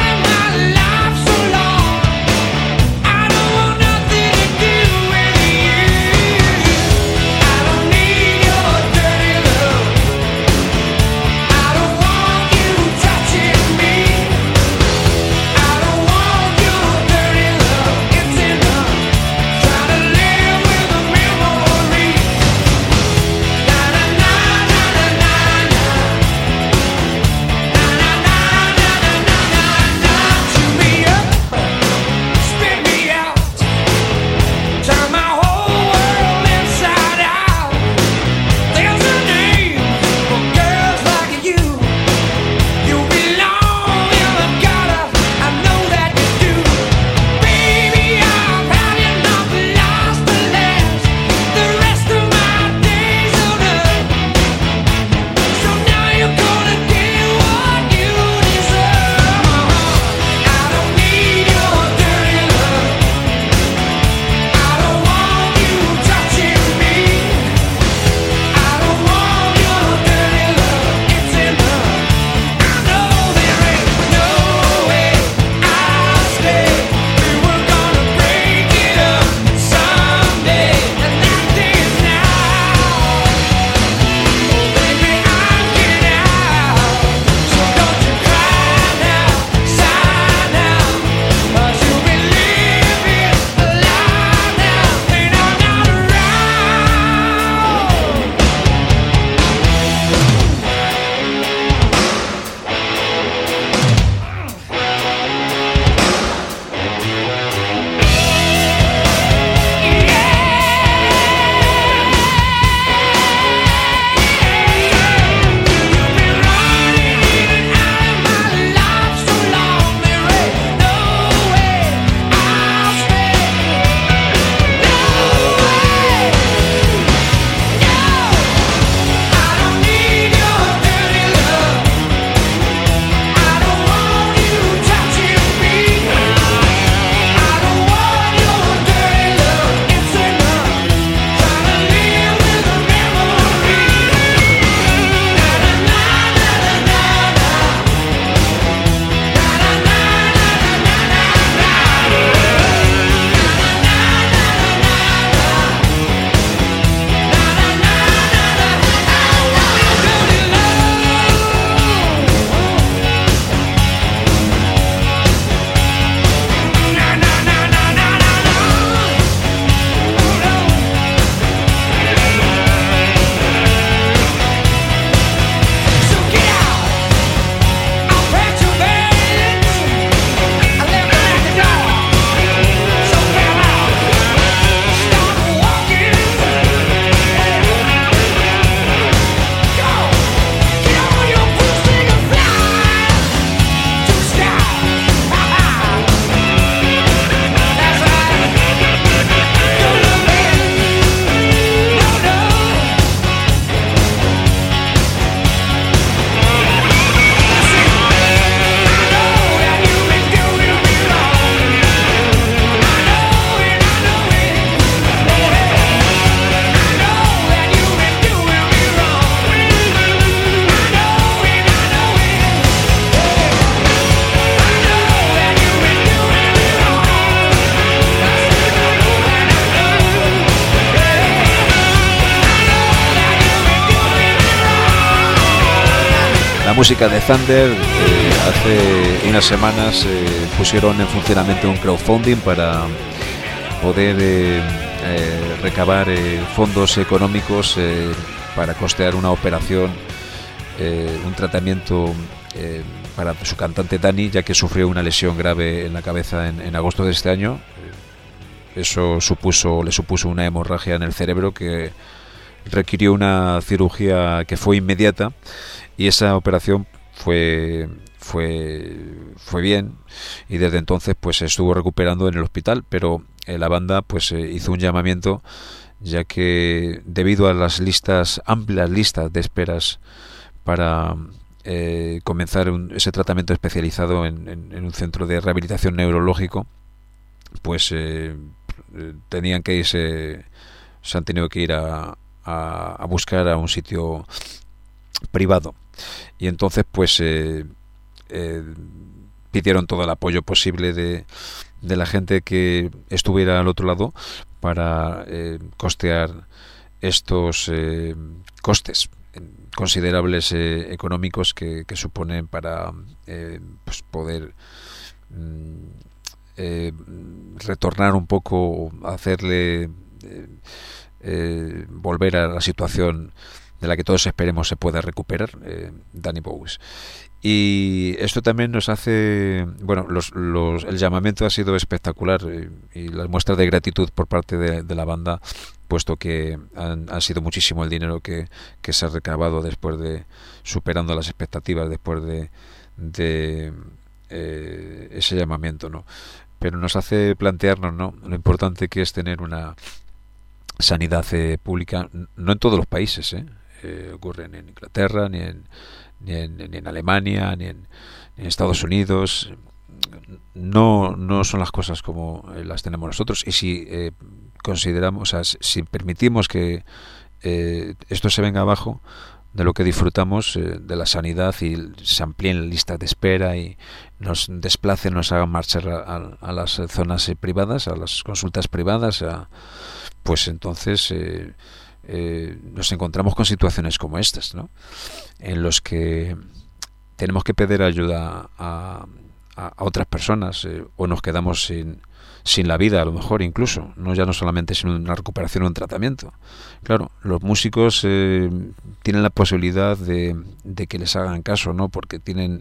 música de Thunder. Hace unas semanas pusieron en funcionamiento un crowdfunding para poder recabar fondos económicos para costear una operación, un tratamiento para su cantante Dani, ya que sufrió una lesión grave en la cabeza en agosto de este año. Eso le supuso una hemorragia en el cerebro que requirió una cirugía que fue inmediata, y esa operación fue bien, y desde entonces pues se estuvo recuperando en el hospital. Pero la banda pues hizo un llamamiento, ya que debido a las amplias listas de esperas para comenzar ese tratamiento especializado en un centro de rehabilitación neurológico, pues tenían que irse, se han tenido que ir a buscar a un sitio privado, y entonces pues pidieron todo el apoyo posible de la gente que estuviera al otro lado para costear estos costes considerables económicos que suponen para pues poder retornar un poco, hacerle volver a la situación de la que todos esperemos se pueda recuperar Danny Bowes. Y esto también nos hace, bueno, el llamamiento ha sido espectacular, y las muestras de gratitud por parte de la banda, puesto que han sido muchísimo el dinero que se ha recabado después de, superando las expectativas después de ese llamamiento, ¿no? Pero nos hace plantearnos, ¿no?, lo importante que es tener una sanidad pública, no en todos los países, ocurre en Inglaterra, ni en Alemania, ni en Estados Unidos. No son las cosas como las tenemos nosotros, y si consideramos, o sea, si permitimos que esto se venga abajo de lo que disfrutamos de la sanidad, y se amplíen listas de espera y nos desplacen, nos hagan marchar a las zonas privadas, a las consultas privadas, pues entonces nos encontramos con situaciones como estas, ¿no?, en los que tenemos que pedir ayuda a otras personas, o nos quedamos sin la vida, a lo mejor, incluso no solamente sin una recuperación o un tratamiento. Claro, los músicos tienen la posibilidad de que les hagan caso, ¿no?, porque tienen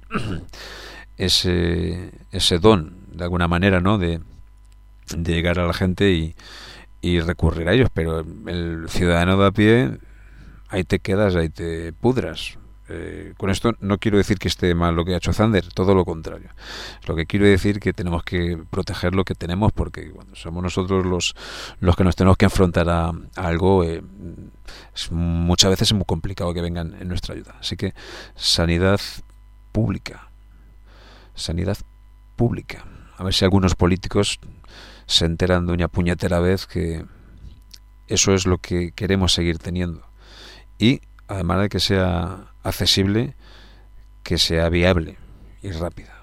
ese don, de alguna manera, ¿no?, de llegar a la gente y recurrir a ellos. Pero el ciudadano de a pie, ahí te quedas, ahí te pudras. Con esto no quiero decir que esté mal lo que ha hecho Thunder, todo lo contrario. Lo que quiero decir que tenemos que proteger lo que tenemos, porque cuando somos nosotros los que nos tenemos que enfrentar a algo, muchas veces es muy complicado que vengan en nuestra ayuda. Así que sanidad pública. A ver si algunos políticos se enteran de una puñetera vez que eso es lo que queremos seguir teniendo, y además de que sea accesible, que sea viable y rápida.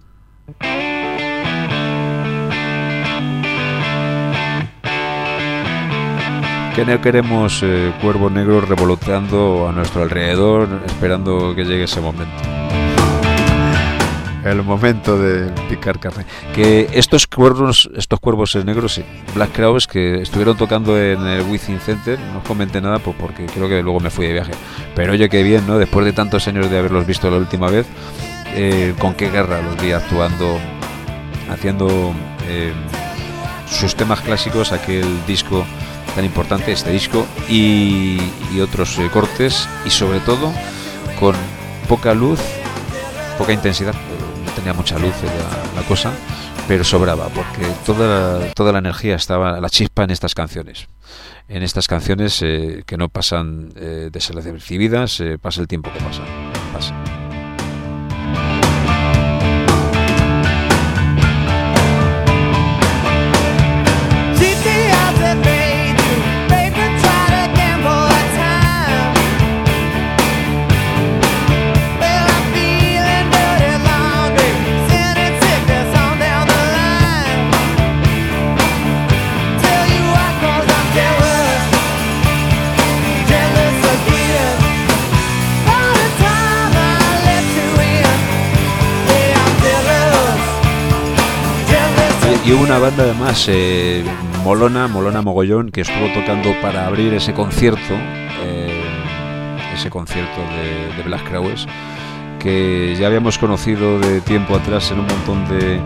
Que no queremos cuervos negros revoloteando a nuestro alrededor, esperando que llegue ese momento. El momento de picar carne. Que estos cuervos negros, sí, Black Crowes, que estuvieron tocando en el Within Center, no comenté nada porque creo que luego me fui de viaje. Pero oye, qué bien, ¿no? Después de tantos años de haberlos visto la última vez, con qué garra los vi actuando, haciendo sus temas clásicos, aquel disco tan importante, este disco, y otros cortes, y sobre todo con poca luz, poca intensidad. Tenía mucha luz la cosa, pero sobraba, porque toda la energía estaba, la chispa, en estas canciones. En estas canciones que no pasan desapercibidas, pasa el tiempo que pasa. Time Y hubo una banda además molona mogollón, que estuvo tocando para abrir ese concierto de Black Crowes, que ya habíamos conocido de tiempo atrás en un montón de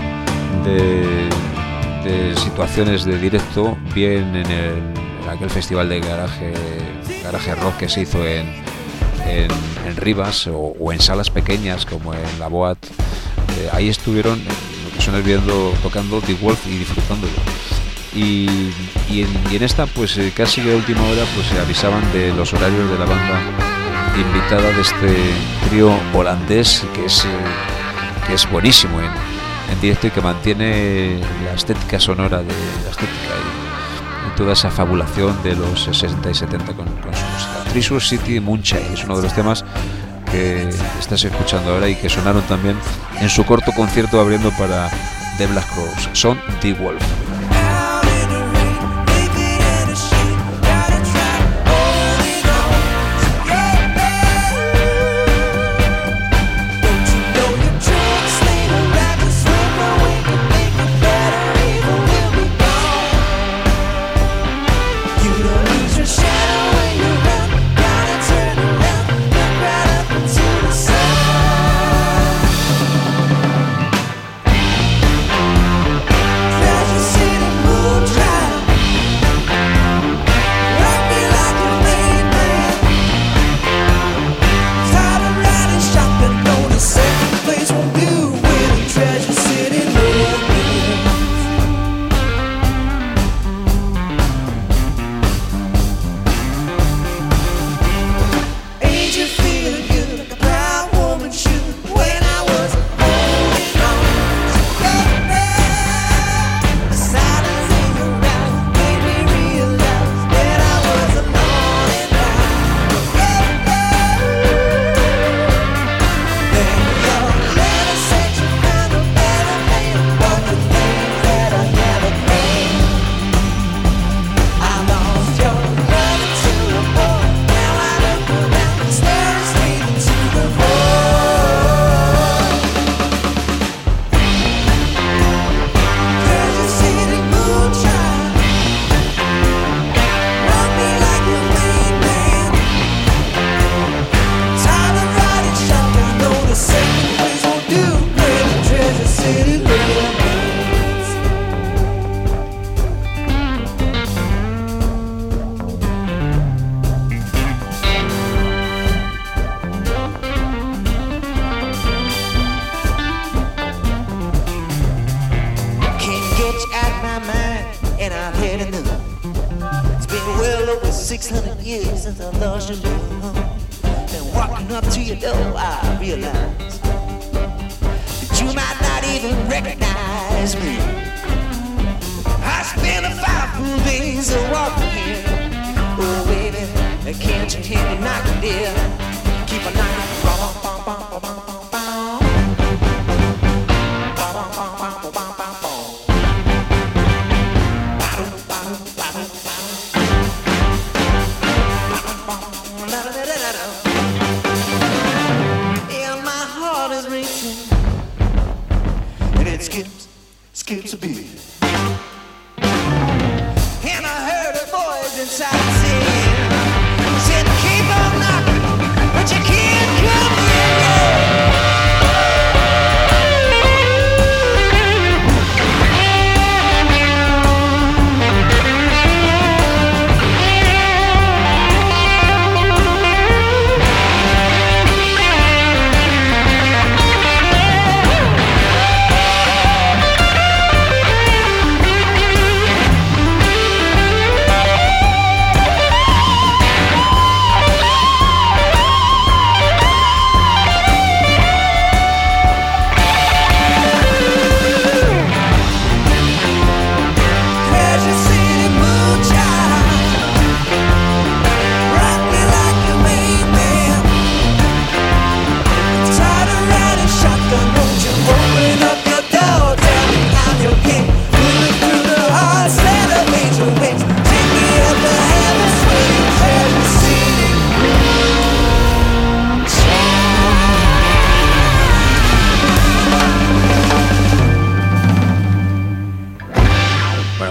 situaciones de directo, bien en aquel festival de garaje rock que se hizo en Rivas o en salas pequeñas como en la Boat. Ahí estuvieron, lo que suena viendo, tocando The Wolf y disfrutándolo. Y en esta, pues casi de última hora, pues se avisaban de los horarios de la banda invitada de este trío holandés que es buenísimo en directo y que mantiene la estética sonora de la estética y toda esa fabulación de los 60 y 70 con su música. Treasure City Moonshine es uno de los temas que estás escuchando ahora y que sonaron también en su corto concierto abriendo para The Black Crowes. Son The Wolf.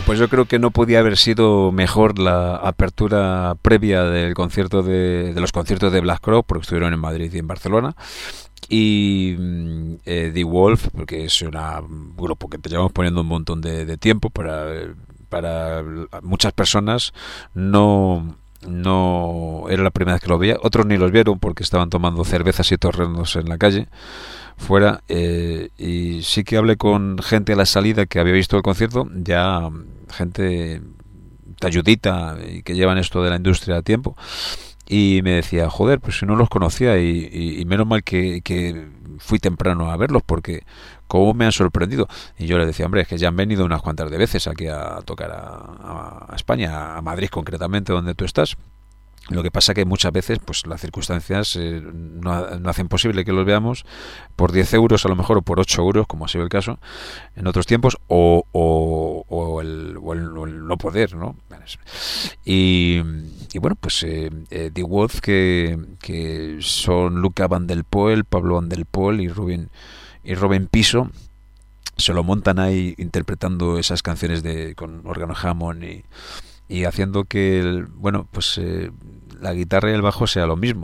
Pues yo creo que no podía haber sido mejor la apertura previa del concierto de los conciertos de Black Crowes, porque estuvieron en Madrid y en Barcelona. Y The Wolf, porque es un grupo que te llevamos poniendo un montón de tiempo para muchas personas. No era la primera vez que lo veía, otros ni los vieron porque estaban tomando cervezas y torrenos en la calle fuera, y sí que hablé con gente a la salida que había visto el concierto, ya gente talludita y que llevan esto de la industria a tiempo, y me decía, joder, pues si no los conocía, y menos mal que fui temprano a verlos, porque cómo me han sorprendido. Y yo le decía, hombre, es que ya han venido unas cuantas de veces aquí a tocar a España, a Madrid concretamente, donde tú estás. Lo que pasa que muchas veces pues las circunstancias no hacen posible que los veamos por 10 euros a lo mejor, o por 8 euros, como ha sido el caso en otros tiempos, o el no poder, ¿no? Y bueno, pues The Wolf, que son Luca Van del Poel, Pablo Van del Poel y Robin Piso, se lo montan ahí interpretando esas canciones con órgano Hammond y haciendo que la guitarra y el bajo sea lo mismo,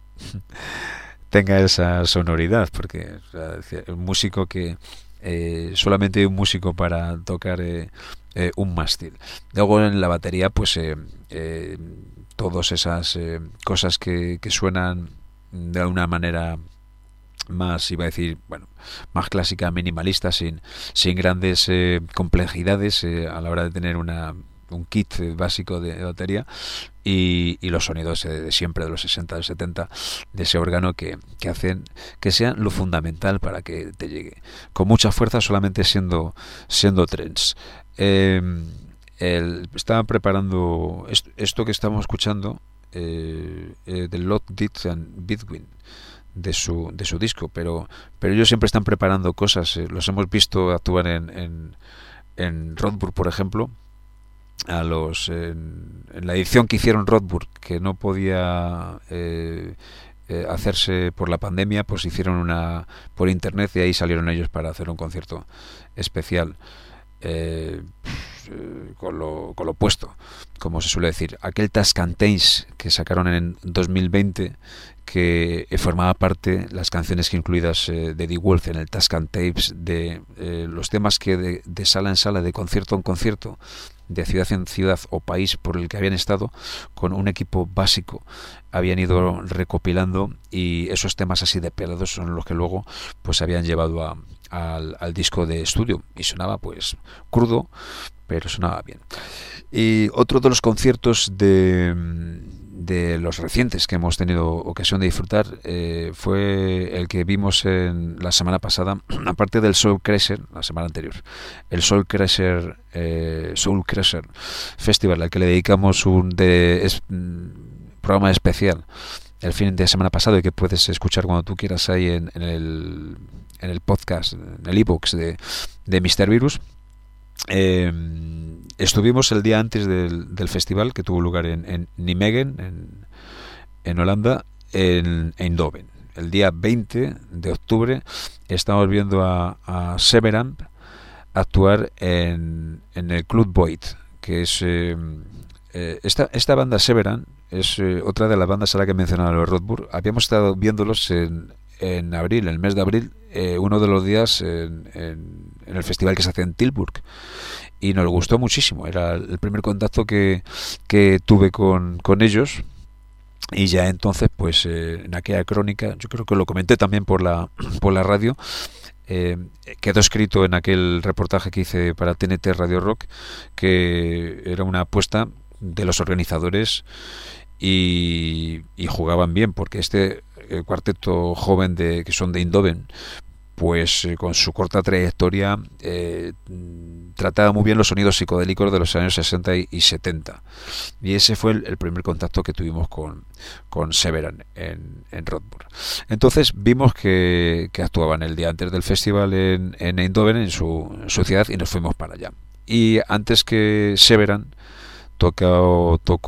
tenga esa sonoridad, porque un músico que solamente hay un músico para tocar un mástil. Luego en la batería pues todas esas cosas que suenan de una manera más, iba a decir, más clásica, minimalista, sin grandes complejidades a la hora de tener un kit básico de batería, y los sonidos de siempre, de los 60, de 70, de ese órgano que hacen que sean lo fundamental para que te llegue con mucha fuerza, solamente siendo trends. Estaba preparando esto que estamos escuchando, de Lot Dit and Bitwin, de su disco, pero ellos siempre están preparando cosas. Los hemos visto actuar en Rothburg, por ejemplo, en la edición que hicieron Rothburg, que no podía hacerse por la pandemia, pues hicieron una por internet, y ahí salieron ellos para hacer un concierto especial, con lo opuesto, como se suele decir. Aquel Tascantins que sacaron en 2020, que formaba parte, las canciones que incluidas de The Wolf en el Tascant Tapes, de los temas que de sala en sala, de concierto en concierto, de ciudad en ciudad o país por el que habían estado, con un equipo básico, habían ido recopilando, y esos temas así de pelados son los que luego pues habían llevado al disco de estudio, y sonaba pues crudo, pero sonaba bien. Y otro de los conciertos de los recientes que hemos tenido ocasión de disfrutar fue el que vimos la semana pasada, aparte del Soul Crusher, la semana anterior, el Soul Crusher Festival, al que le dedicamos un programa especial el fin de semana pasado, y que puedes escuchar cuando tú quieras ahí en el podcast, en el iVoox de Mr. Virus. Estuvimos el día antes del festival, que tuvo lugar en Nijmegen, en Holanda, en Eindhoven. El día 20 de octubre estamos viendo a Severamp actuar en el Club Void, que es esta banda Severamp es otra de las bandas a la que mencionaba los Rothburg. Habíamos estado viéndolos en abril, en el mes de abril, uno de los días en el festival que se hace en Tilburg, y nos gustó muchísimo. Era el primer contacto que tuve con ellos, y ya entonces pues en aquella crónica, yo creo que lo comenté también por la radio, quedó escrito en aquel reportaje que hice para TNT Radio Rock, que era una apuesta de los organizadores, y jugaban bien, porque el cuarteto joven que son de Eindhoven, pues con su corta trayectoria trataba muy bien los sonidos psicodélicos de los años 60 y 70, y ese fue el primer contacto que tuvimos con Severamp en Rothburg. Entonces vimos que actuaban el día antes del festival en Eindhoven, en su ciudad, y nos fuimos para allá. Y antes que Severamp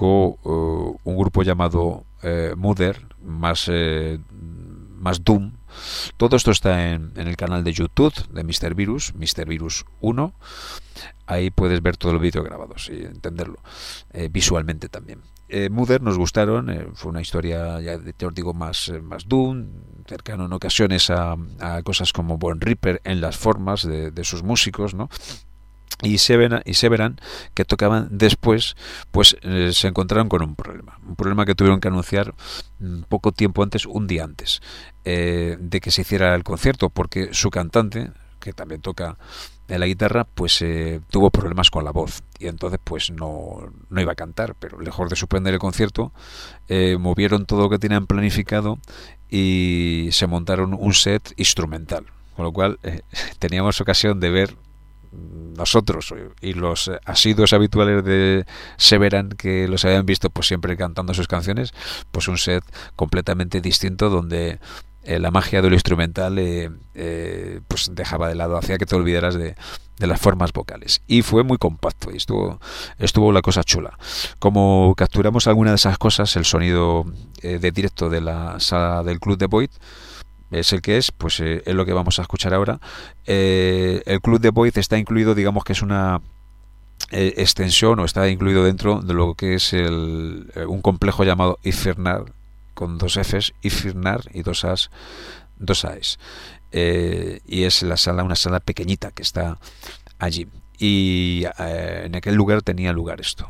tocó un grupo llamado Mother, más doom, Todo esto está en el canal de YouTube de Mr. Virus, Mr. Virus 1. Ahí puedes ver todo el vídeo grabado y entenderlo visualmente también. Mother nos gustaron, fue una historia, ya te os digo, más doom, cercano en ocasiones a cosas como Bone Reaper en las formas de sus músicos, ¿no? Y Severan, que tocaban después, pues se encontraron con un problema que tuvieron que anunciar poco tiempo antes, un día antes de que se hiciera el concierto, porque su cantante, que también toca la guitarra, pues tuvo problemas con la voz y entonces pues no iba a cantar, pero lejos de suspender el concierto, movieron todo lo que tenían planificado y se montaron un set instrumental, con lo cual teníamos ocasión de ver nosotros y los asiduos habituales de Severan, que los habían visto pues siempre cantando sus canciones, pues un set completamente distinto donde la magia de lo instrumental pues dejaba de lado, hacía que te olvidaras de las formas vocales, y fue muy compacto y estuvo la cosa chula. Como capturamos alguna de esas cosas, el sonido de directo de la sala del Club de Void es el que es, pues es lo que vamos a escuchar ahora. El Club de Void está incluido, digamos que es una extensión, o está incluido dentro de lo que es un complejo llamado Infernal, con 2 Fs, Infernal y 2 A's. Y es una sala pequeñita que está allí. Y en aquel lugar tenía lugar esto.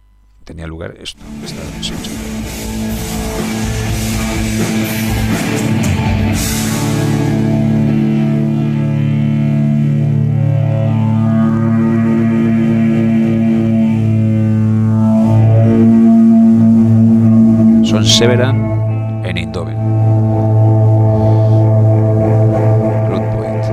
Son Severan en Eindhoven. Ludwig.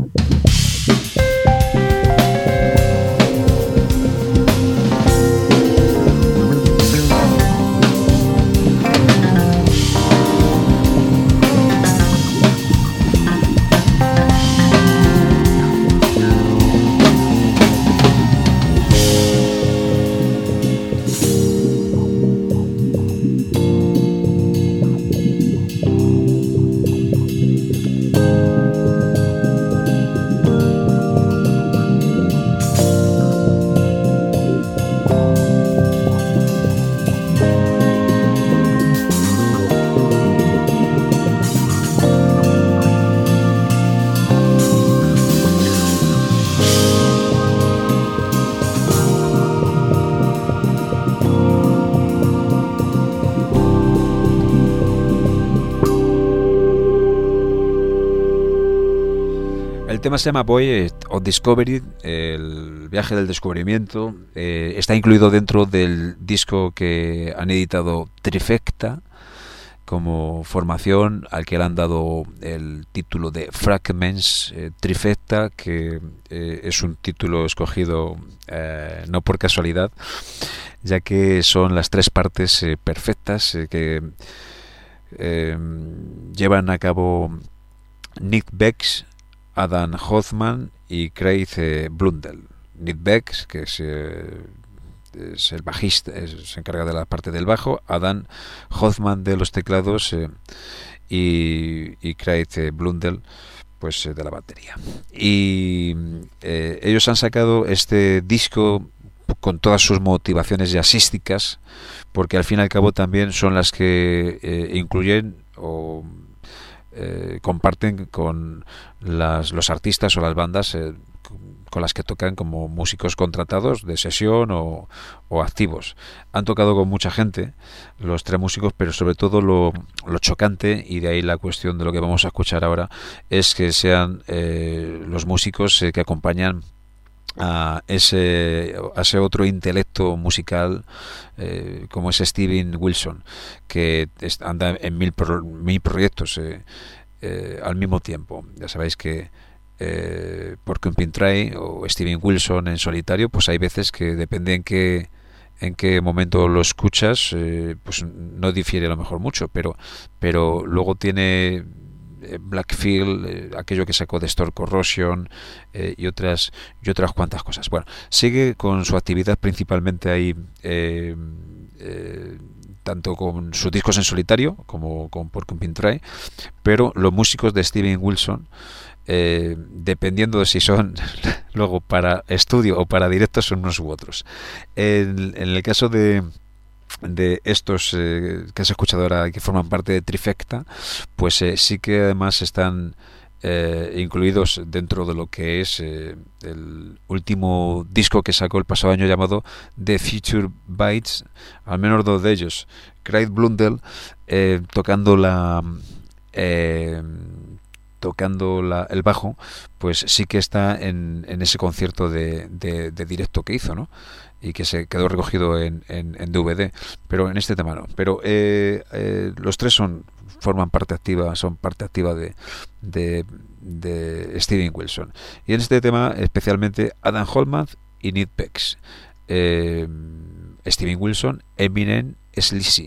El tema se llama Voyage of Discovery, el viaje del descubrimiento. Está incluido dentro del disco que han editado Trifecta como formación, al que le han dado el título de Fragments Trifecta, que es un título escogido no por casualidad, ya que son las tres partes perfectas que llevan a cabo Nick Becks, Adam Hoffman y Craig Blundell. Nick Becks, que es el bajista, se encarga de la parte del bajo, Adam Hoffman de los teclados y Craig Blundell pues de la batería. Y ellos han sacado este disco con todas sus motivaciones jazzísticas, porque al fin y al cabo también son las que incluyen o comparten con los artistas o las bandas con las que tocan como músicos contratados de sesión o activos. Han tocado con mucha gente los tres músicos, pero sobre todo lo chocante, y de ahí la cuestión de lo que vamos a escuchar ahora, es que sean los músicos que acompañan a ese otro intelecto musical como es Steven Wilson, que anda en mil proyectos al mismo tiempo. Ya sabéis que Porcupine Tree o Steven Wilson en solitario, pues hay veces que depende en qué momento lo escuchas, pues no difiere a lo mejor mucho, pero luego tiene Blackfield, aquello que sacó de Store Corrosion y otras cuantas cosas. Bueno, sigue con su actividad principalmente ahí, tanto con sus discos en solitario como con Porcupine Tree, pero los músicos de Steven Wilson, dependiendo de si son luego para estudio o para directo, son unos u otros. En el caso de estos que has escuchado ahora, que forman parte de Trifecta, pues sí que además están incluidos dentro de lo que es el último disco que sacó el pasado año llamado The Future Bites, al menos dos de ellos. Craig Blundell tocando el bajo, pues sí que está en ese concierto de directo que hizo, ¿no? Y que se quedó recogido en DVD, pero en este tema no. Pero los tres son parte activa de Steven Wilson. Y en este tema especialmente Adam Hoffman y Nick Becks. Steven Wilson, Eminem, Sleazy.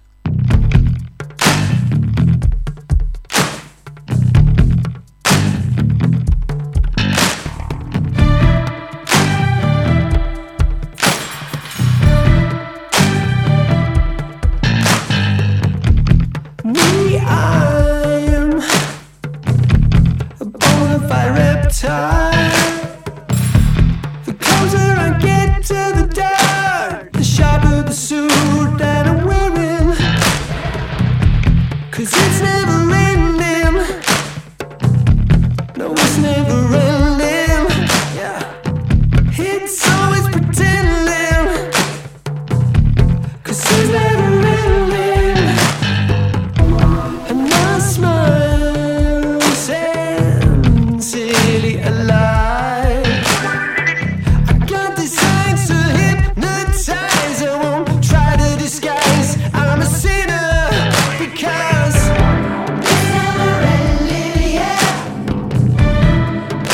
The closer I get to the dirt, the sharper the suit that I'm wearing. 'Cause it's never ending. No, it's never ending. Yeah, it's always pretending. 'Cause it's never ending. And I smile, sincerely alive. I got these signs to hypnotize. I won't try to disguise. I'm a sinner because it's never ending, yeah.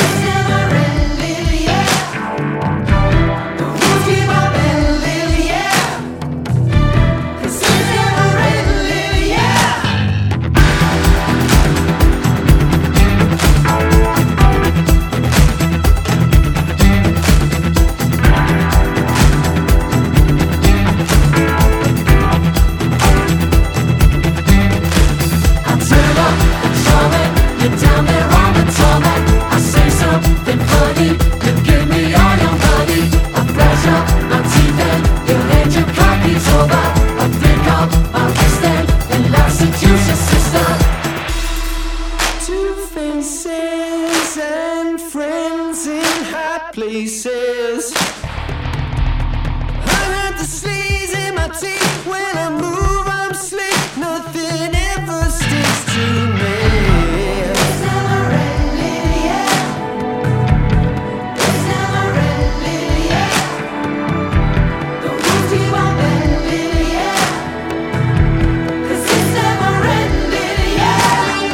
and friends in high places. I had the sleaze in my teeth. When I move, I'm slick. Nothing ever sticks to me. It's never ending, yeah. It's never ending, yeah. The rules keep on bending, yeah. 'Cause it's never ending, yeah.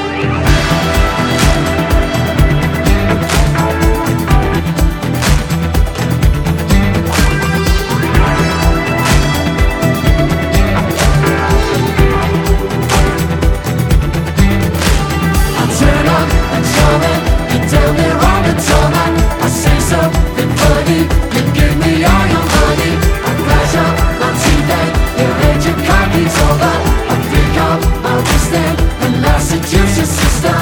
Down there on the tarmac, I say something funny. You give me all your money. I flash up my teeth and you hand your car keys over. I pick up my wrist and I seduce your sister.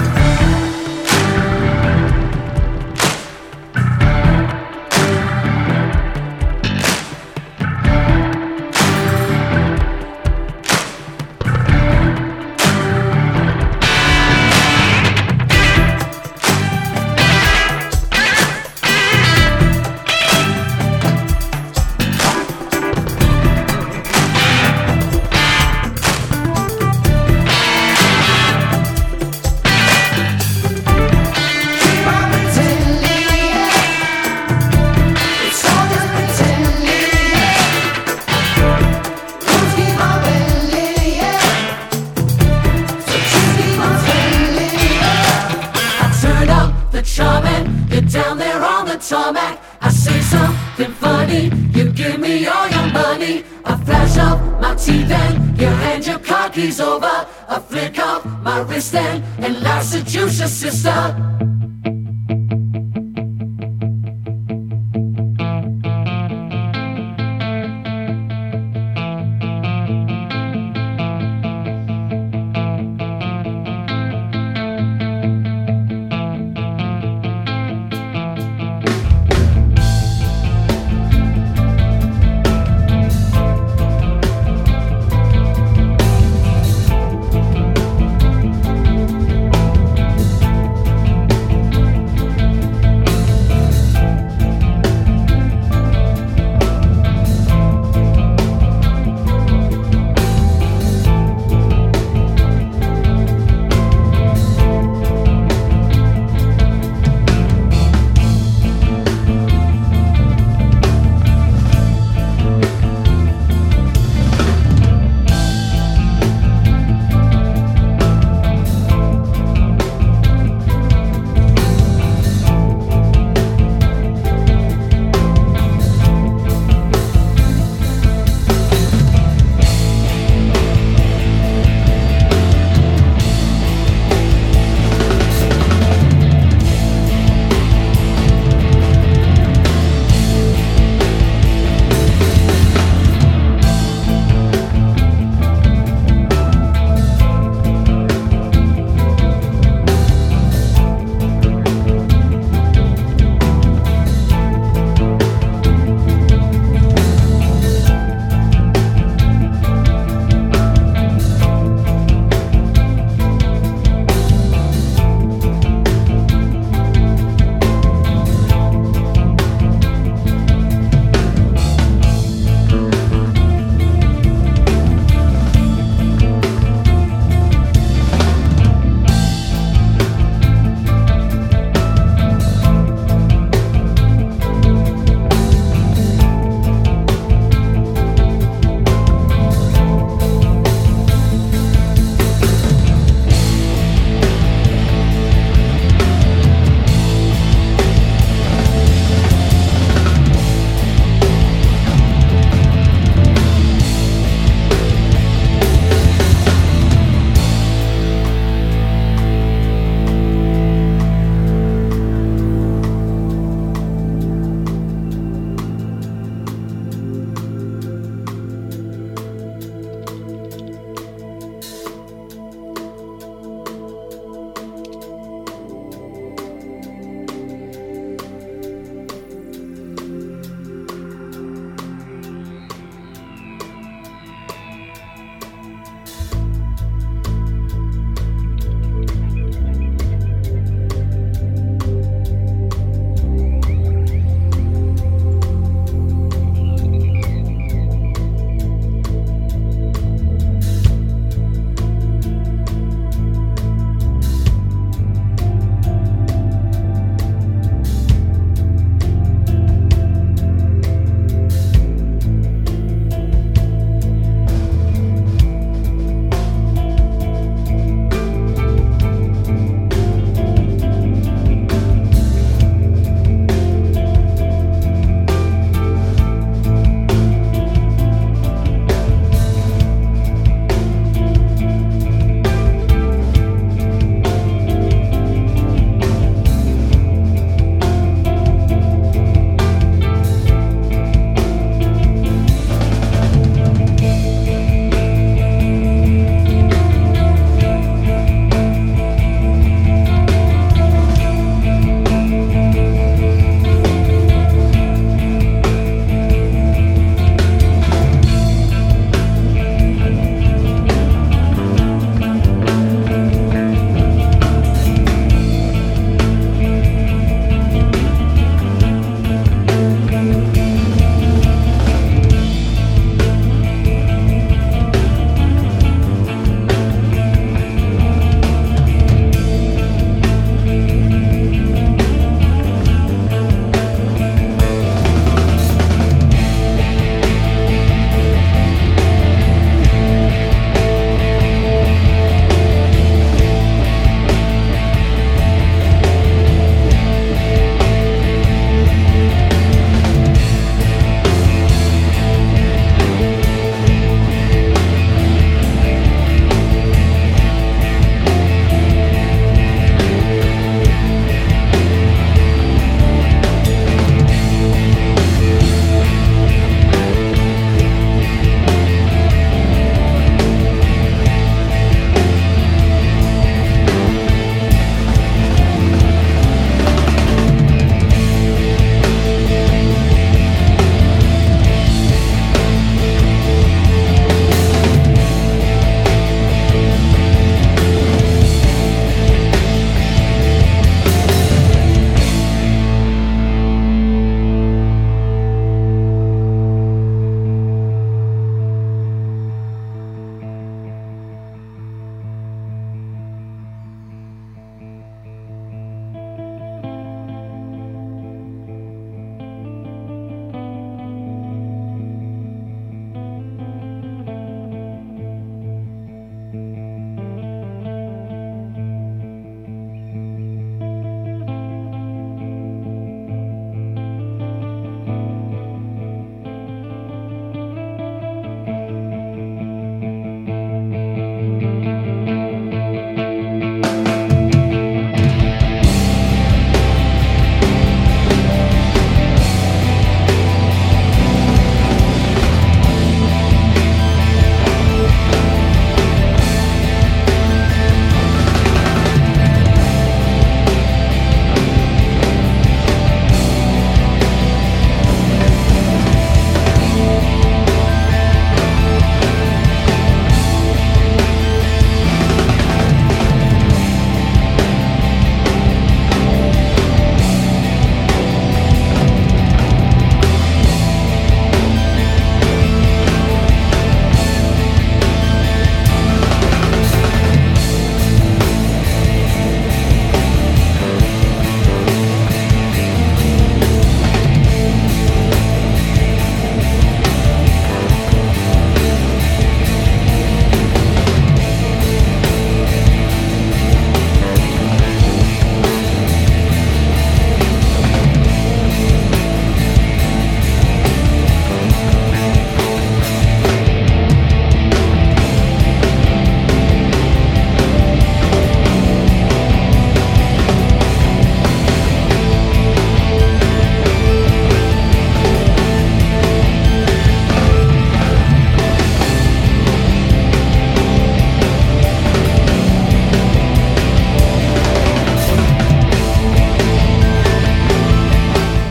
Down there on the tarmac, I say something funny. You give me all your money. I flash up my teeth and you hand your car keys over. I flick up my wrist and I seduce your sister.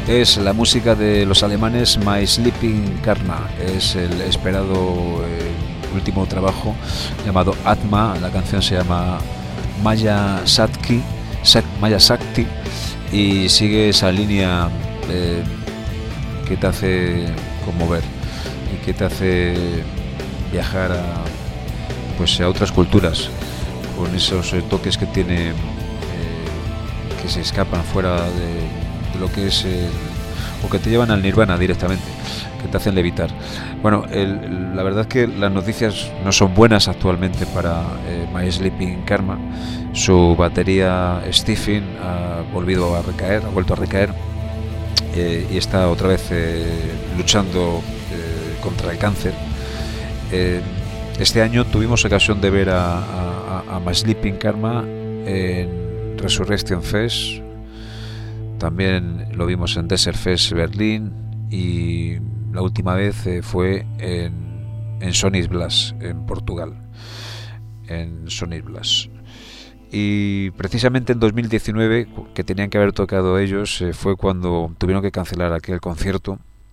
es la música de los alemanes My Sleeping Karma. Es el esperado último trabajo llamado Atma. La canción se llama Maya Sakti y sigue esa línea que te hace conmover y que te hace viajar a otras culturas, con esos toques que tiene, que se escapan fuera de lo que es o que te llevan al nirvana directamente, que te hacen levitar. Bueno, la verdad es que las noticias no son buenas actualmente para My Sleeping Karma. Su batería Stephen ha vuelto a recaer y está otra vez luchando contra el cáncer. Este año tuvimos ocasión de ver a My Sleeping Karma en Resurrection Fest. También lo vimos en Desert Fest Berlín, y la última vez fue en Sonic Blast, en Portugal, en Sonic Blast. Y precisamente en 2019, que tenían que haber tocado ellos, fue cuando tuvieron que cancelar aquel concierto,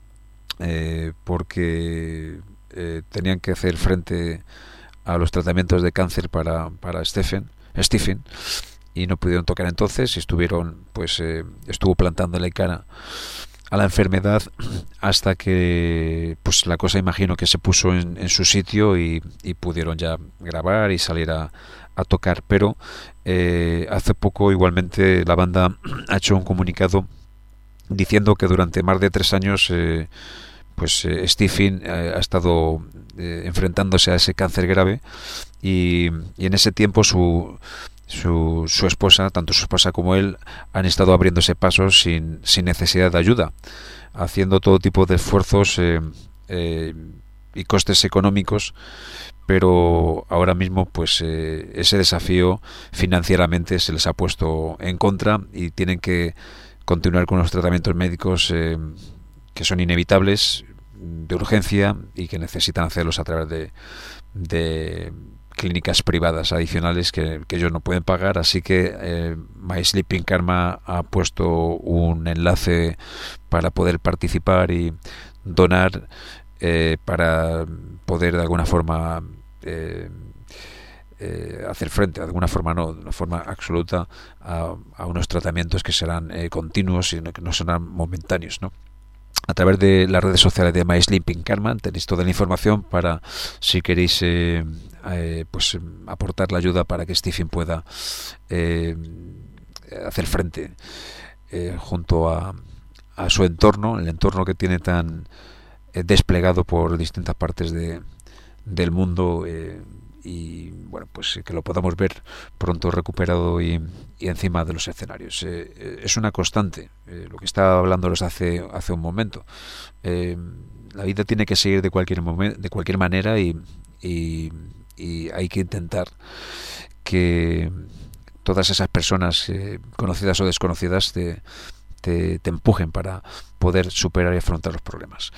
porque tenían que hacer frente a los tratamientos de cáncer para Stephen, y no pudieron tocar entonces, y estuvo plantándole cara a la enfermedad hasta que la cosa, imagino, que se puso en su sitio y pudieron ya grabar y salir a tocar. Pero hace poco igualmente la banda ha hecho un comunicado diciendo que durante más de 3 años Stephen ha estado enfrentándose a ese cáncer grave, y en ese tiempo su esposa, tanto su esposa como él, han estado abriéndose pasos sin necesidad de ayuda, haciendo todo tipo de esfuerzos y costes económicos, pero ahora mismo ese desafío financieramente se les ha puesto en contra y tienen que continuar con los tratamientos médicos que son inevitables, de urgencia, y que necesitan hacerlos a través de clínicas privadas adicionales que ellos no pueden pagar. Así que My Sleeping Karma ha puesto un enlace para poder participar y donar, para poder de alguna forma hacer frente, de alguna forma no, de una forma absoluta, a unos tratamientos que serán continuos y que no serán momentáneos, ¿no? A través de las redes sociales de My Sleeping Karma tenéis toda la información para, si queréis aportar la ayuda para que Stephen pueda hacer frente junto a su entorno, el entorno que tiene tan desplegado por distintas partes del mundo, y bueno, que lo podamos ver pronto recuperado y encima de los escenarios. Es una constante, lo que estaba hablándolos hace un momento. La vida tiene que seguir de cualquier manera, y hay que intentar que todas esas personas, conocidas o desconocidas, te empujen para poder superar y afrontar los problemas.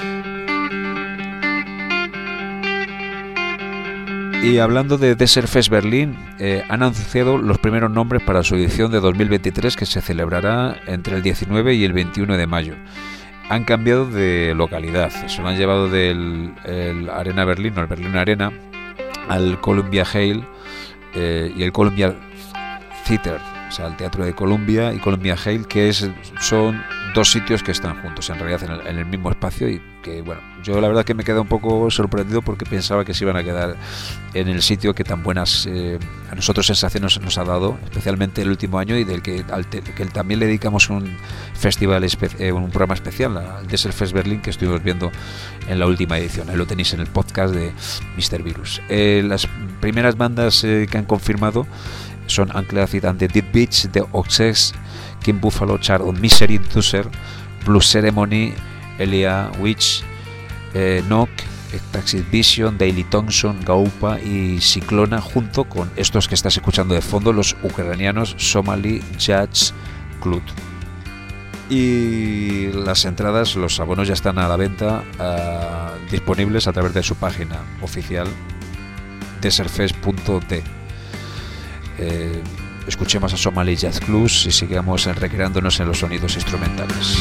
Y hablando de Desert Fest Berlín, han anunciado los primeros nombres para su edición de 2023, que se celebrará entre el 19 y el 21 de mayo. Han cambiado de localidad, se lo han llevado del Arena Berlín, o el Berlin Arena, al Columbia Hall y el Columbia Theater, o sea, el Teatro de Columbia y Columbia Hall, que son dos sitios que están juntos en realidad en el mismo espacio, y que bueno, yo la verdad que me quedé un poco sorprendido porque pensaba que se iban a quedar en el sitio que tan buenas a nosotros sensaciones nos ha dado, especialmente el último año, y del que también le dedicamos un festival, un programa especial, al Desert Fest Berlin, que estuvimos viendo en la última edición. Ahí lo tenéis en el podcast de Mr. Virus. Las primeras bandas que han confirmado son Uncle Acid and the Dead Beats, The Oxes, King Buffalo, Chart on Misery, Dusser, Blue Ceremony, Elia Witch, Knock, Taxi Vision, Daily Thompson, Gaupa y Ciclona, junto con estos que estás escuchando de fondo, los ucranianos Somali Jazz Club. Y las entradas, los abonos ya están a la venta, disponibles a través de su página oficial desertfest.de. escuchemos a Somali Jazz Blues y sigamos recreándonos en los sonidos instrumentales.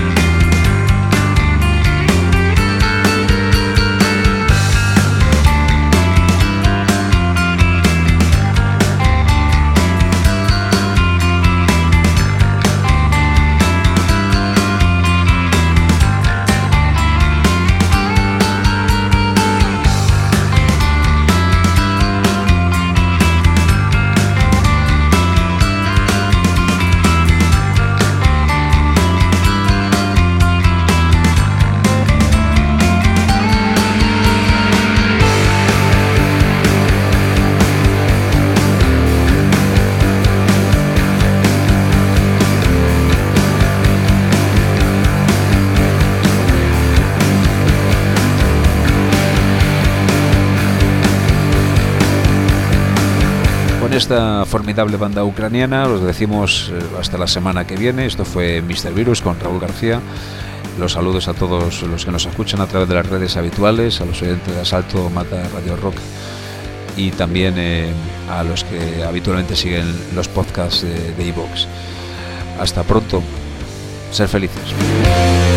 Esta formidable banda ucraniana, os decimos hasta la semana que viene. Esto fue Mr. Virus con Raúl García. Los saludos a todos los que nos escuchan a través de las redes habituales, a los oyentes de Asalto Mata Radio Rock y también a los que habitualmente siguen los podcasts de iVoox. Hasta pronto, ser felices.